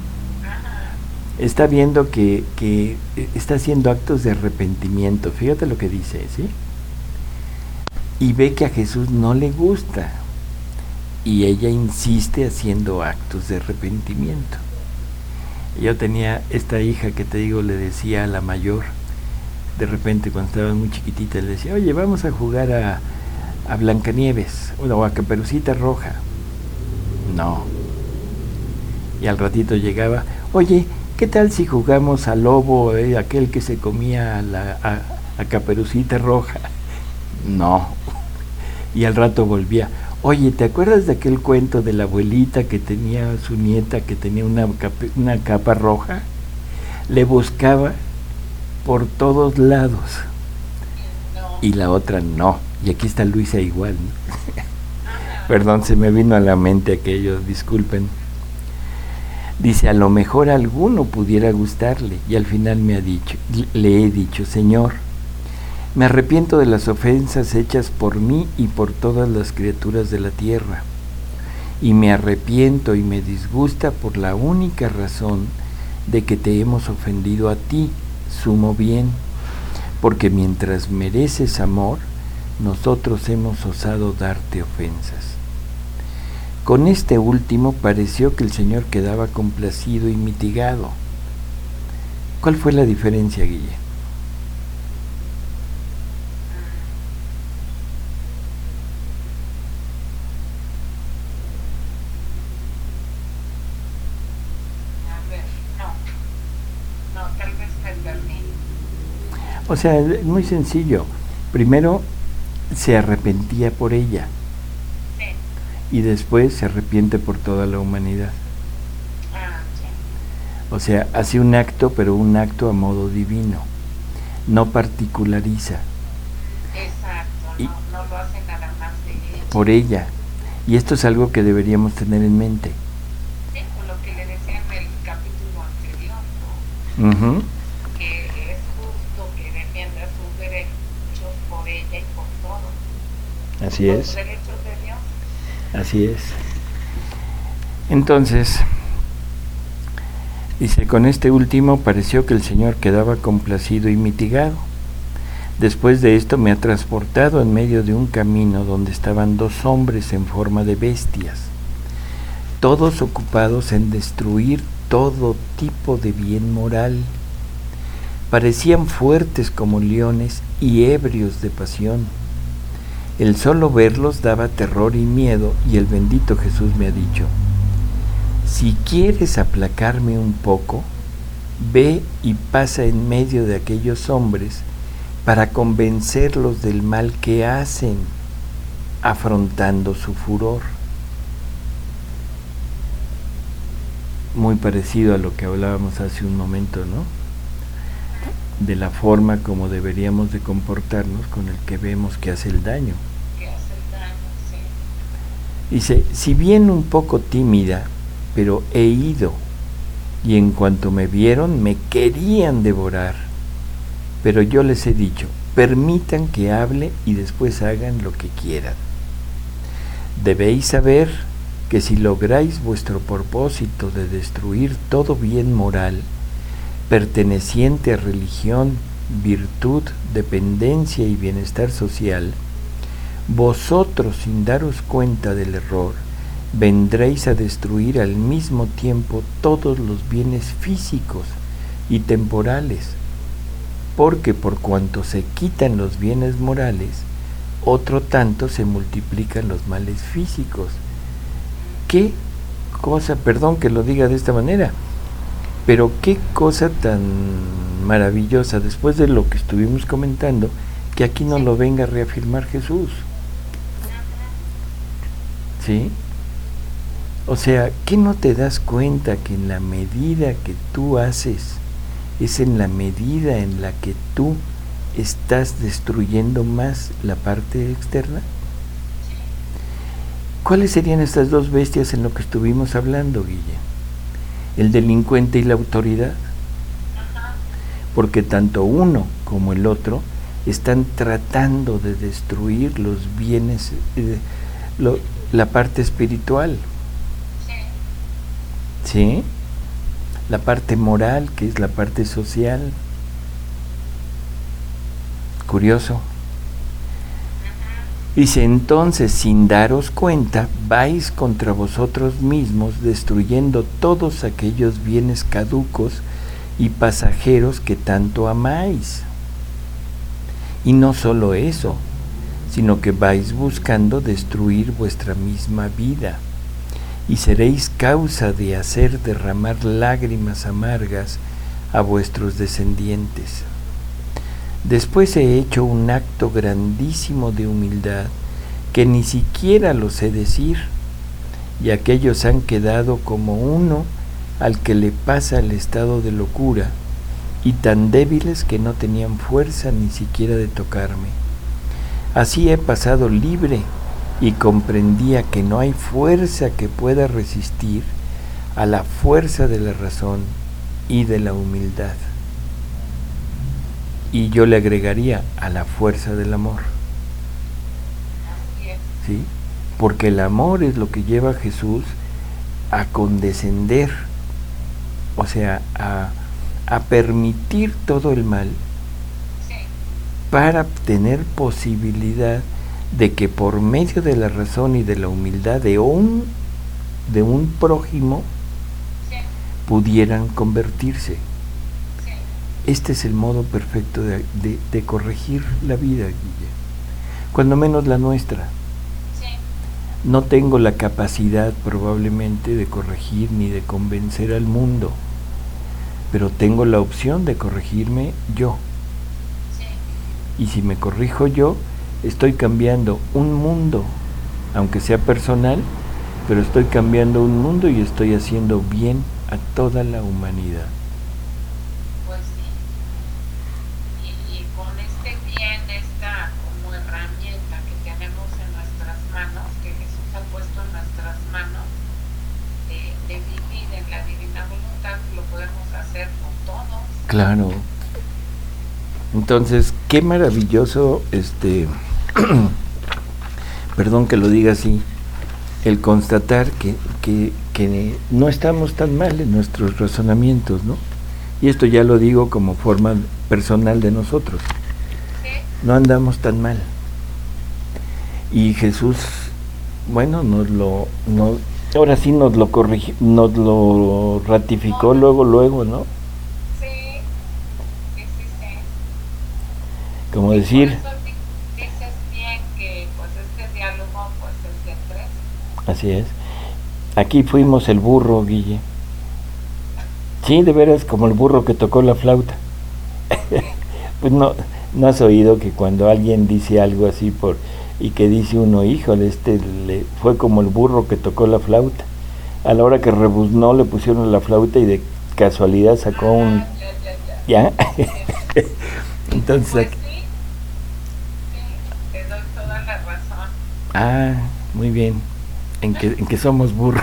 Está viendo que está haciendo actos de arrepentimiento, fíjate lo que dice, ¿sí? Y ve que a Jesús no le gusta, y ella insiste haciendo actos de arrepentimiento. Yo tenía esta hija que te digo, le decía a la mayor, de repente cuando estaba muy chiquitita, le decía, oye, vamos a jugar a Blancanieves o a Caperucita Roja. No. Y al ratito llegaba, oye, ¿qué tal si jugamos al lobo, aquel que se comía a Caperucita Roja? No. Y al rato volvía, oye, ¿te acuerdas de aquel cuento de la abuelita que tenía su nieta que tenía una capa roja? Le buscaba por todos lados. No. Y la otra no. Y aquí está Luisa igual, ¿no? Perdón, se me vino a la mente aquello, disculpen. Dice, a lo mejor a alguno pudiera gustarle, y al final le he dicho, Señor, me arrepiento de las ofensas hechas por mí y por todas las criaturas de la tierra, y me arrepiento y me disgusta por la única razón de que te hemos ofendido a ti, sumo bien, porque mientras mereces amor, nosotros hemos osado darte ofensas. Con este último pareció que el Señor quedaba complacido y mitigado. ¿Cuál fue la diferencia, Guille? A ver, no, tal vez me perdí. O sea, es muy sencillo. Primero se arrepentía por ella. Y después se arrepiente por toda la humanidad. O sea, hace un acto, pero un acto a modo divino. No particulariza. Exacto, no lo hace nada más de ella. Por ella. Y esto es algo que deberíamos tener en mente. Sí, por lo que le decía en el capítulo anterior, ¿no? Que es justo que defienda sus derechos por ella y por todos. Así es. Los derechos de Dios. Así es. Entonces, dice, con este último pareció que el Señor quedaba complacido y mitigado. Después de esto me ha transportado en medio de un camino donde estaban dos hombres en forma de bestias, todos ocupados en destruir todo tipo de bien moral. Parecían fuertes como leones y ebrios de pasión. El solo verlos daba terror y miedo, y el bendito Jesús me ha dicho, si quieres aplacarme un poco, ve y pasa en medio de aquellos hombres para convencerlos del mal que hacen, afrontando su furor. Muy parecido a lo que hablábamos hace un momento, ¿no? De la forma como deberíamos de comportarnos con el que vemos que hace el daño. Dice, si bien un poco tímida, pero he ido, y en cuanto me vieron me querían devorar, pero yo les he dicho, permitan que hable y después hagan lo que quieran. Debéis saber que si lográis vuestro propósito de destruir todo bien moral, perteneciente a religión, virtud, dependencia y bienestar social, vosotros, sin daros cuenta del error, vendréis a destruir al mismo tiempo todos los bienes físicos y temporales, porque por cuanto se quitan los bienes morales, otro tanto se multiplican los males físicos. ¿Qué cosa, perdón que lo diga de esta manera, pero qué cosa tan maravillosa, después de lo que estuvimos comentando, que aquí no lo venga a reafirmar Jesús? ¿Sí? O sea, ¿qué no te das cuenta que en la medida que tú haces, es en la medida en la que tú estás destruyendo más la parte externa? ¿Cuáles serían estas dos bestias en lo que estuvimos hablando, Guille? El delincuente y la autoridad. Porque tanto uno como el otro están tratando de destruir los bienes, la parte espiritual. ¿Sí? La parte moral, que es la parte social. Curioso. Dice, entonces, sin daros cuenta, vais contra vosotros mismos, destruyendo todos aquellos bienes caducos y pasajeros que tanto amáis. Y no solo eso, sino que vais buscando destruir vuestra misma vida, y seréis causa de hacer derramar lágrimas amargas a vuestros descendientes. Después he hecho un acto grandísimo de humildad que ni siquiera lo sé decir, y aquellos han quedado como uno al que le pasa el estado de locura, y tan débiles que no tenían fuerza ni siquiera de tocarme. Así he pasado libre y comprendía que no hay fuerza que pueda resistir a la fuerza de la razón y de la humildad. Y yo le agregaría a la fuerza del amor. ¿Sí? Porque el amor es lo que lleva a Jesús a condescender, o sea, a permitir todo el mal, para tener posibilidad de que por medio de la razón y de la humildad de un prójimo pudieran convertirse. Este es el modo perfecto de corregir la vida, Guille. Cuando menos la nuestra. No tengo la capacidad probablemente de corregir ni de convencer al mundo, pero tengo la opción de corregirme yo. Y si me corrijo yo, estoy cambiando un mundo, aunque sea personal, pero estoy cambiando un mundo y estoy haciendo bien a toda la humanidad. Pues sí. Y con este bien, esta como herramienta que tenemos en nuestras manos, que Jesús ha puesto en nuestras manos, de vivir en la divina voluntad, lo podemos hacer con todos. Claro. Entonces, qué maravilloso, perdón que lo diga así, el constatar que no estamos tan mal en nuestros razonamientos, ¿no? Y esto ya lo digo como forma personal de nosotros. No andamos tan mal. Y Jesús, bueno, ahora sí nos lo corrigió, nos lo ratificó luego, ¿no? Como decir, por eso dices bien que pues este diálogo pues es de tres. Así es. Aquí fuimos el burro, Guille. Sí, de veras, como el burro que tocó la flauta. Pues no has oído que cuando alguien dice algo así y que dice uno, híjole, fue como el burro que tocó la flauta. A la hora que rebuznó le pusieron la flauta y de casualidad sacó un... ¿Ya? Entonces... Pues sí, te doy toda la razón. Ah, muy bien. En que somos burros.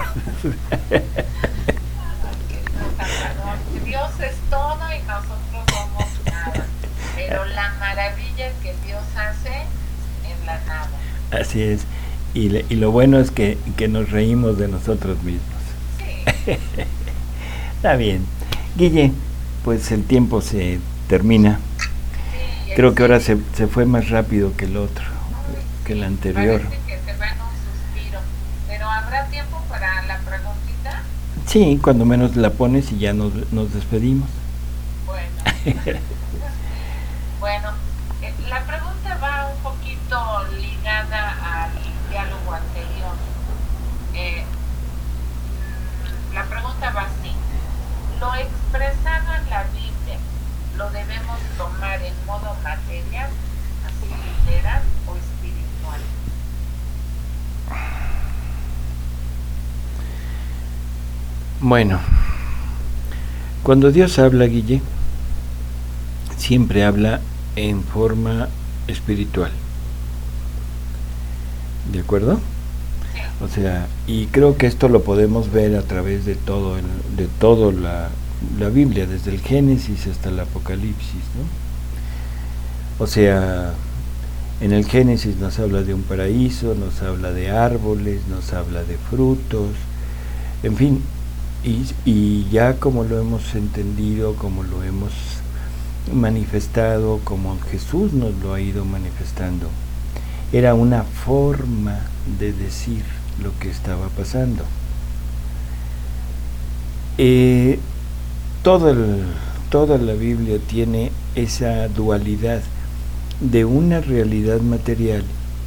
Dios es todo y nosotros somos nada. Pero la maravilla que Dios hace en la nada. Así es. Y lo bueno es que nos reímos de nosotros mismos. Sí. Está bien. Guille, pues el tiempo se termina. Sí, creo que ahora se fue más rápido que el otro, que el anterior. Parece que se va en un suspiro. Pero ¿habrá tiempo para la preguntita? Sí, cuando menos la pones y ya nos despedimos. Bueno. Bueno, la pregunta va un poquito ligada al diálogo anterior. La pregunta va así. Lo expresado en la Biblia, ¿lo debemos tomar en modo material, así literal o espiritual? Bueno, cuando Dios habla, Guille, siempre habla en forma espiritual. ¿De acuerdo? Sí. O sea, y creo que esto lo podemos ver a través de todo la Biblia, desde el Génesis hasta el Apocalipsis, ¿no? O sea, en el Génesis nos habla de un paraíso, nos habla de árboles, nos habla de frutos, en fin, y ya como lo hemos entendido, como lo hemos manifestado, como Jesús nos lo ha ido manifestando, era una forma de decir lo que estaba pasando. Toda la Biblia tiene esa dualidad de una realidad material,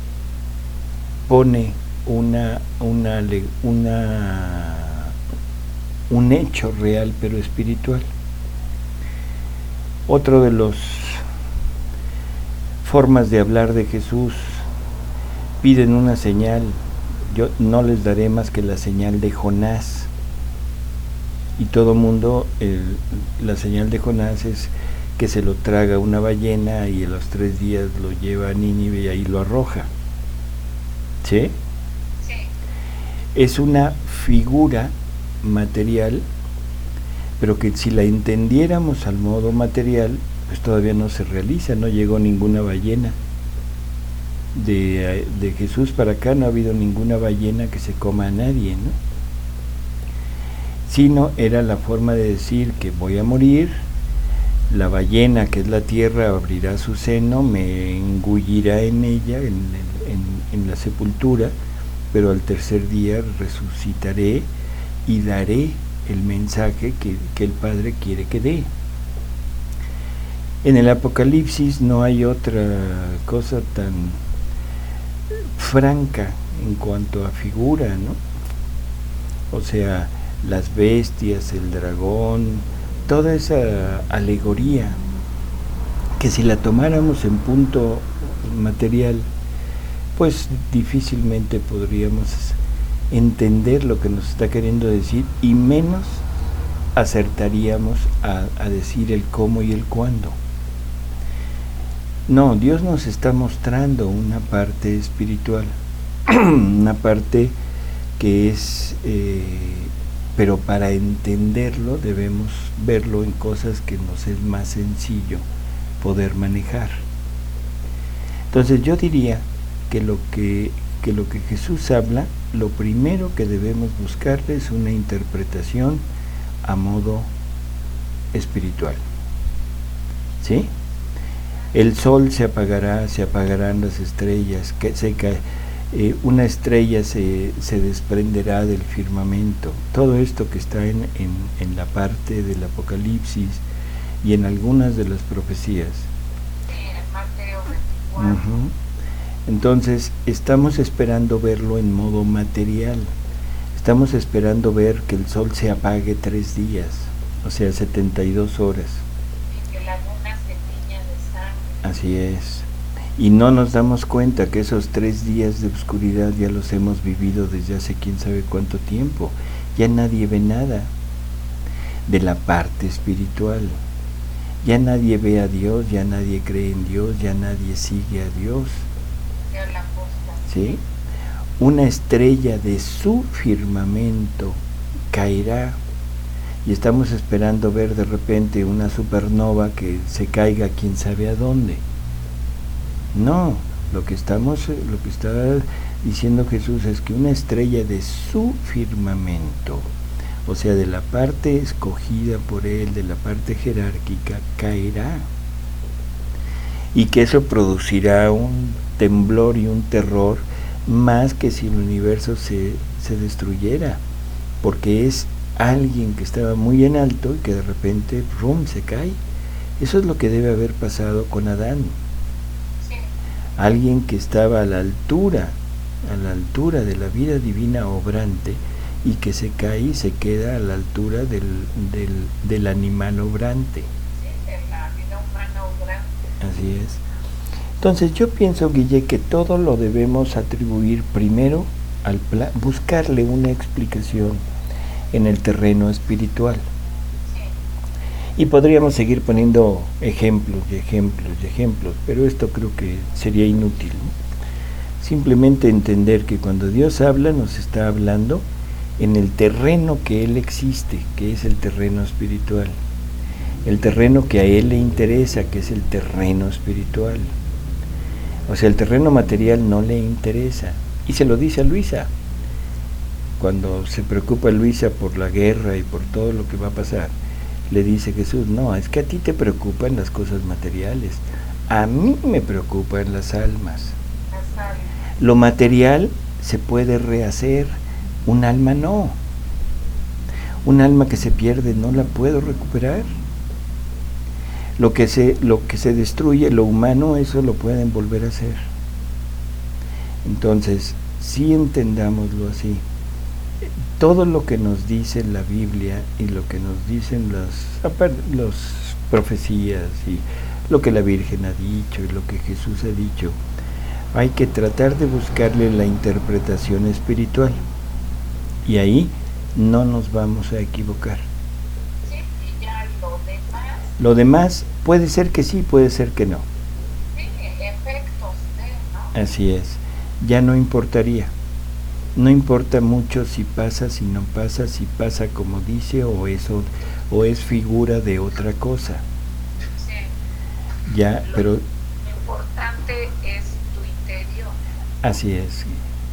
pone un hecho real pero espiritual. Otro de los formas de hablar de Jesús, piden una señal, yo no les daré más que la señal de Jonás. Y todo mundo, la señal de Jonás es que se lo traga una ballena y a los 3 días lo lleva a Nínive y ahí lo arroja. ¿Sí? Sí. Es una figura material, pero que si la entendiéramos al modo material, pues todavía no se realiza, no llegó ninguna ballena. De Jesús para acá no ha habido ninguna ballena que se coma a nadie, ¿no? Sino era la forma de decir que voy a morir, la ballena, que es la tierra, abrirá su seno, me engullirá en ella, en la sepultura, pero al tercer día resucitaré y daré el mensaje que el Padre quiere que dé. En el Apocalipsis no hay otra cosa tan franca en cuanto a figura, ¿no? O sea, las bestias, el dragón, toda esa alegoría, que si la tomáramos en punto material, pues difícilmente podríamos entender lo que nos está queriendo decir, y menos acertaríamos a decir el cómo y el cuándo. No, Dios nos está mostrando una parte espiritual, una parte que es, pero para entenderlo debemos verlo en cosas que nos es más sencillo poder manejar. Entonces yo diría que lo que Jesús habla, lo primero que debemos buscarle es una interpretación a modo espiritual. ¿Sí? El sol se apagará, se apagarán las estrellas, una estrella se desprenderá del firmamento. Todo esto que está en la parte del Apocalipsis y en algunas de las profecías. Mateo 24. Entonces estamos esperando verlo en modo material. Estamos esperando ver que el sol se apague 3 días, o sea, 72 horas. Y que la luna se tiña de sangre. Así es. Y no nos damos cuenta que esos 3 días de oscuridad ya los hemos vivido desde hace quién sabe cuánto tiempo. Ya nadie ve nada de la parte espiritual. Ya nadie ve a Dios, ya nadie cree en Dios, ya nadie sigue a Dios. Ya la posta. ¿Sí? Una estrella de su firmamento caerá, y estamos esperando ver de repente una supernova que se caiga quién sabe a dónde. No, lo que está diciendo Jesús es que una estrella de su firmamento, o sea, de la parte escogida por él, de la parte jerárquica, caerá, y que eso producirá un temblor y un terror más que si el universo se destruyera, porque es alguien que estaba muy en alto y que de repente ¡rum!, se cae. Eso es lo que debe haber pasado con Adán. Sí. Alguien que estaba a la altura de la vida divina obrante, y que se cae y se queda a la altura del animal obrante. Sí, de la vida humana obrante. Así es. Entonces yo pienso, Guille, que todo lo debemos atribuir primero buscarle una explicación en el terreno espiritual. Sí. Y podríamos seguir poniendo ejemplos, pero esto creo que sería inútil, ¿no? Simplemente entender que cuando Dios habla, nos está hablando en el terreno que Él existe, que es el terreno espiritual. El terreno que a Él le interesa, que es el terreno espiritual. O sea, el terreno material no le interesa. Y se lo dice a Luisa. Cuando se preocupa Luisa por la guerra y por todo lo que va a pasar, le dice Jesús: no, es que a ti te preocupan las cosas materiales. A mí me preocupan las almas. Las Lo material se puede rehacer, un alma no. Un alma que se pierde no la puedo recuperar. Lo que se destruye, lo humano, eso lo pueden volver a hacer. Entonces, sí entendámoslo así. Todo lo que nos dice la Biblia y lo que nos dicen las profecías y lo que la Virgen ha dicho y lo que Jesús ha dicho, hay que tratar de buscarle la interpretación espiritual. Y ahí no nos vamos a equivocar. Sí, y ya lo demás puede ser que sí, puede ser que no. Sí, efectos de, ¿no? Así es, ya no importaría. No importa mucho si pasa, si no pasa, si pasa como dice o es figura de otra cosa. Sí. Ya, pero lo importante es tu interior. Así es.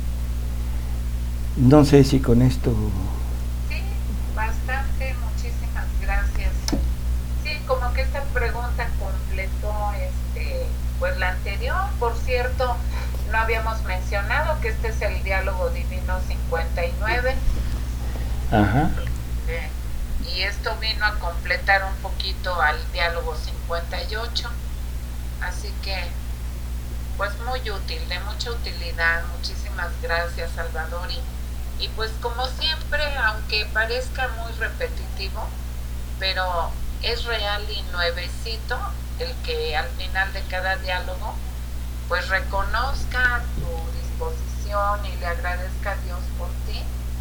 No sé si con esto. Sí, bastante, muchísimas gracias. Sí, como que esta pregunta completó pues la anterior. Por cierto, no habíamos mencionado que este es el diálogo divino 59. Ajá. Y esto vino a completar un poquito al diálogo 58. Así que, pues muy útil, de mucha utilidad. Muchísimas gracias, Salvador. Y pues como siempre, aunque parezca muy repetitivo, pero es real y nuevecito el que al final de cada diálogo pues reconozca tu disposición y le agradezca a Dios por ti.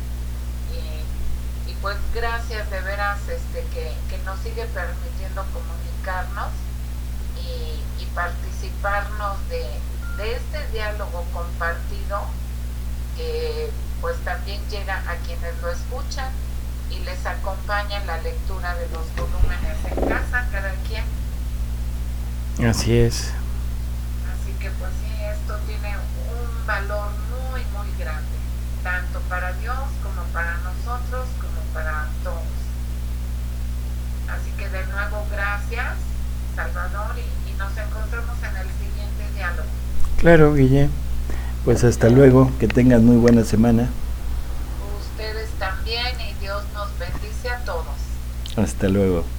Y pues gracias de veras que nos sigue permitiendo comunicarnos y participarnos de este diálogo compartido, que pues también llega a quienes lo escuchan y les acompaña en la lectura de los volúmenes en casa, cada quien. Así es. Así que pues sí, esto tiene un valor muy, muy grande, tanto para Dios como para nosotros, como para todos. Así que de nuevo gracias, Salvador, y nos encontramos en el siguiente diálogo. Claro, Guille. Pues hasta luego, que tengas muy buena semana. Ustedes también, y Dios nos bendice a todos. Hasta luego.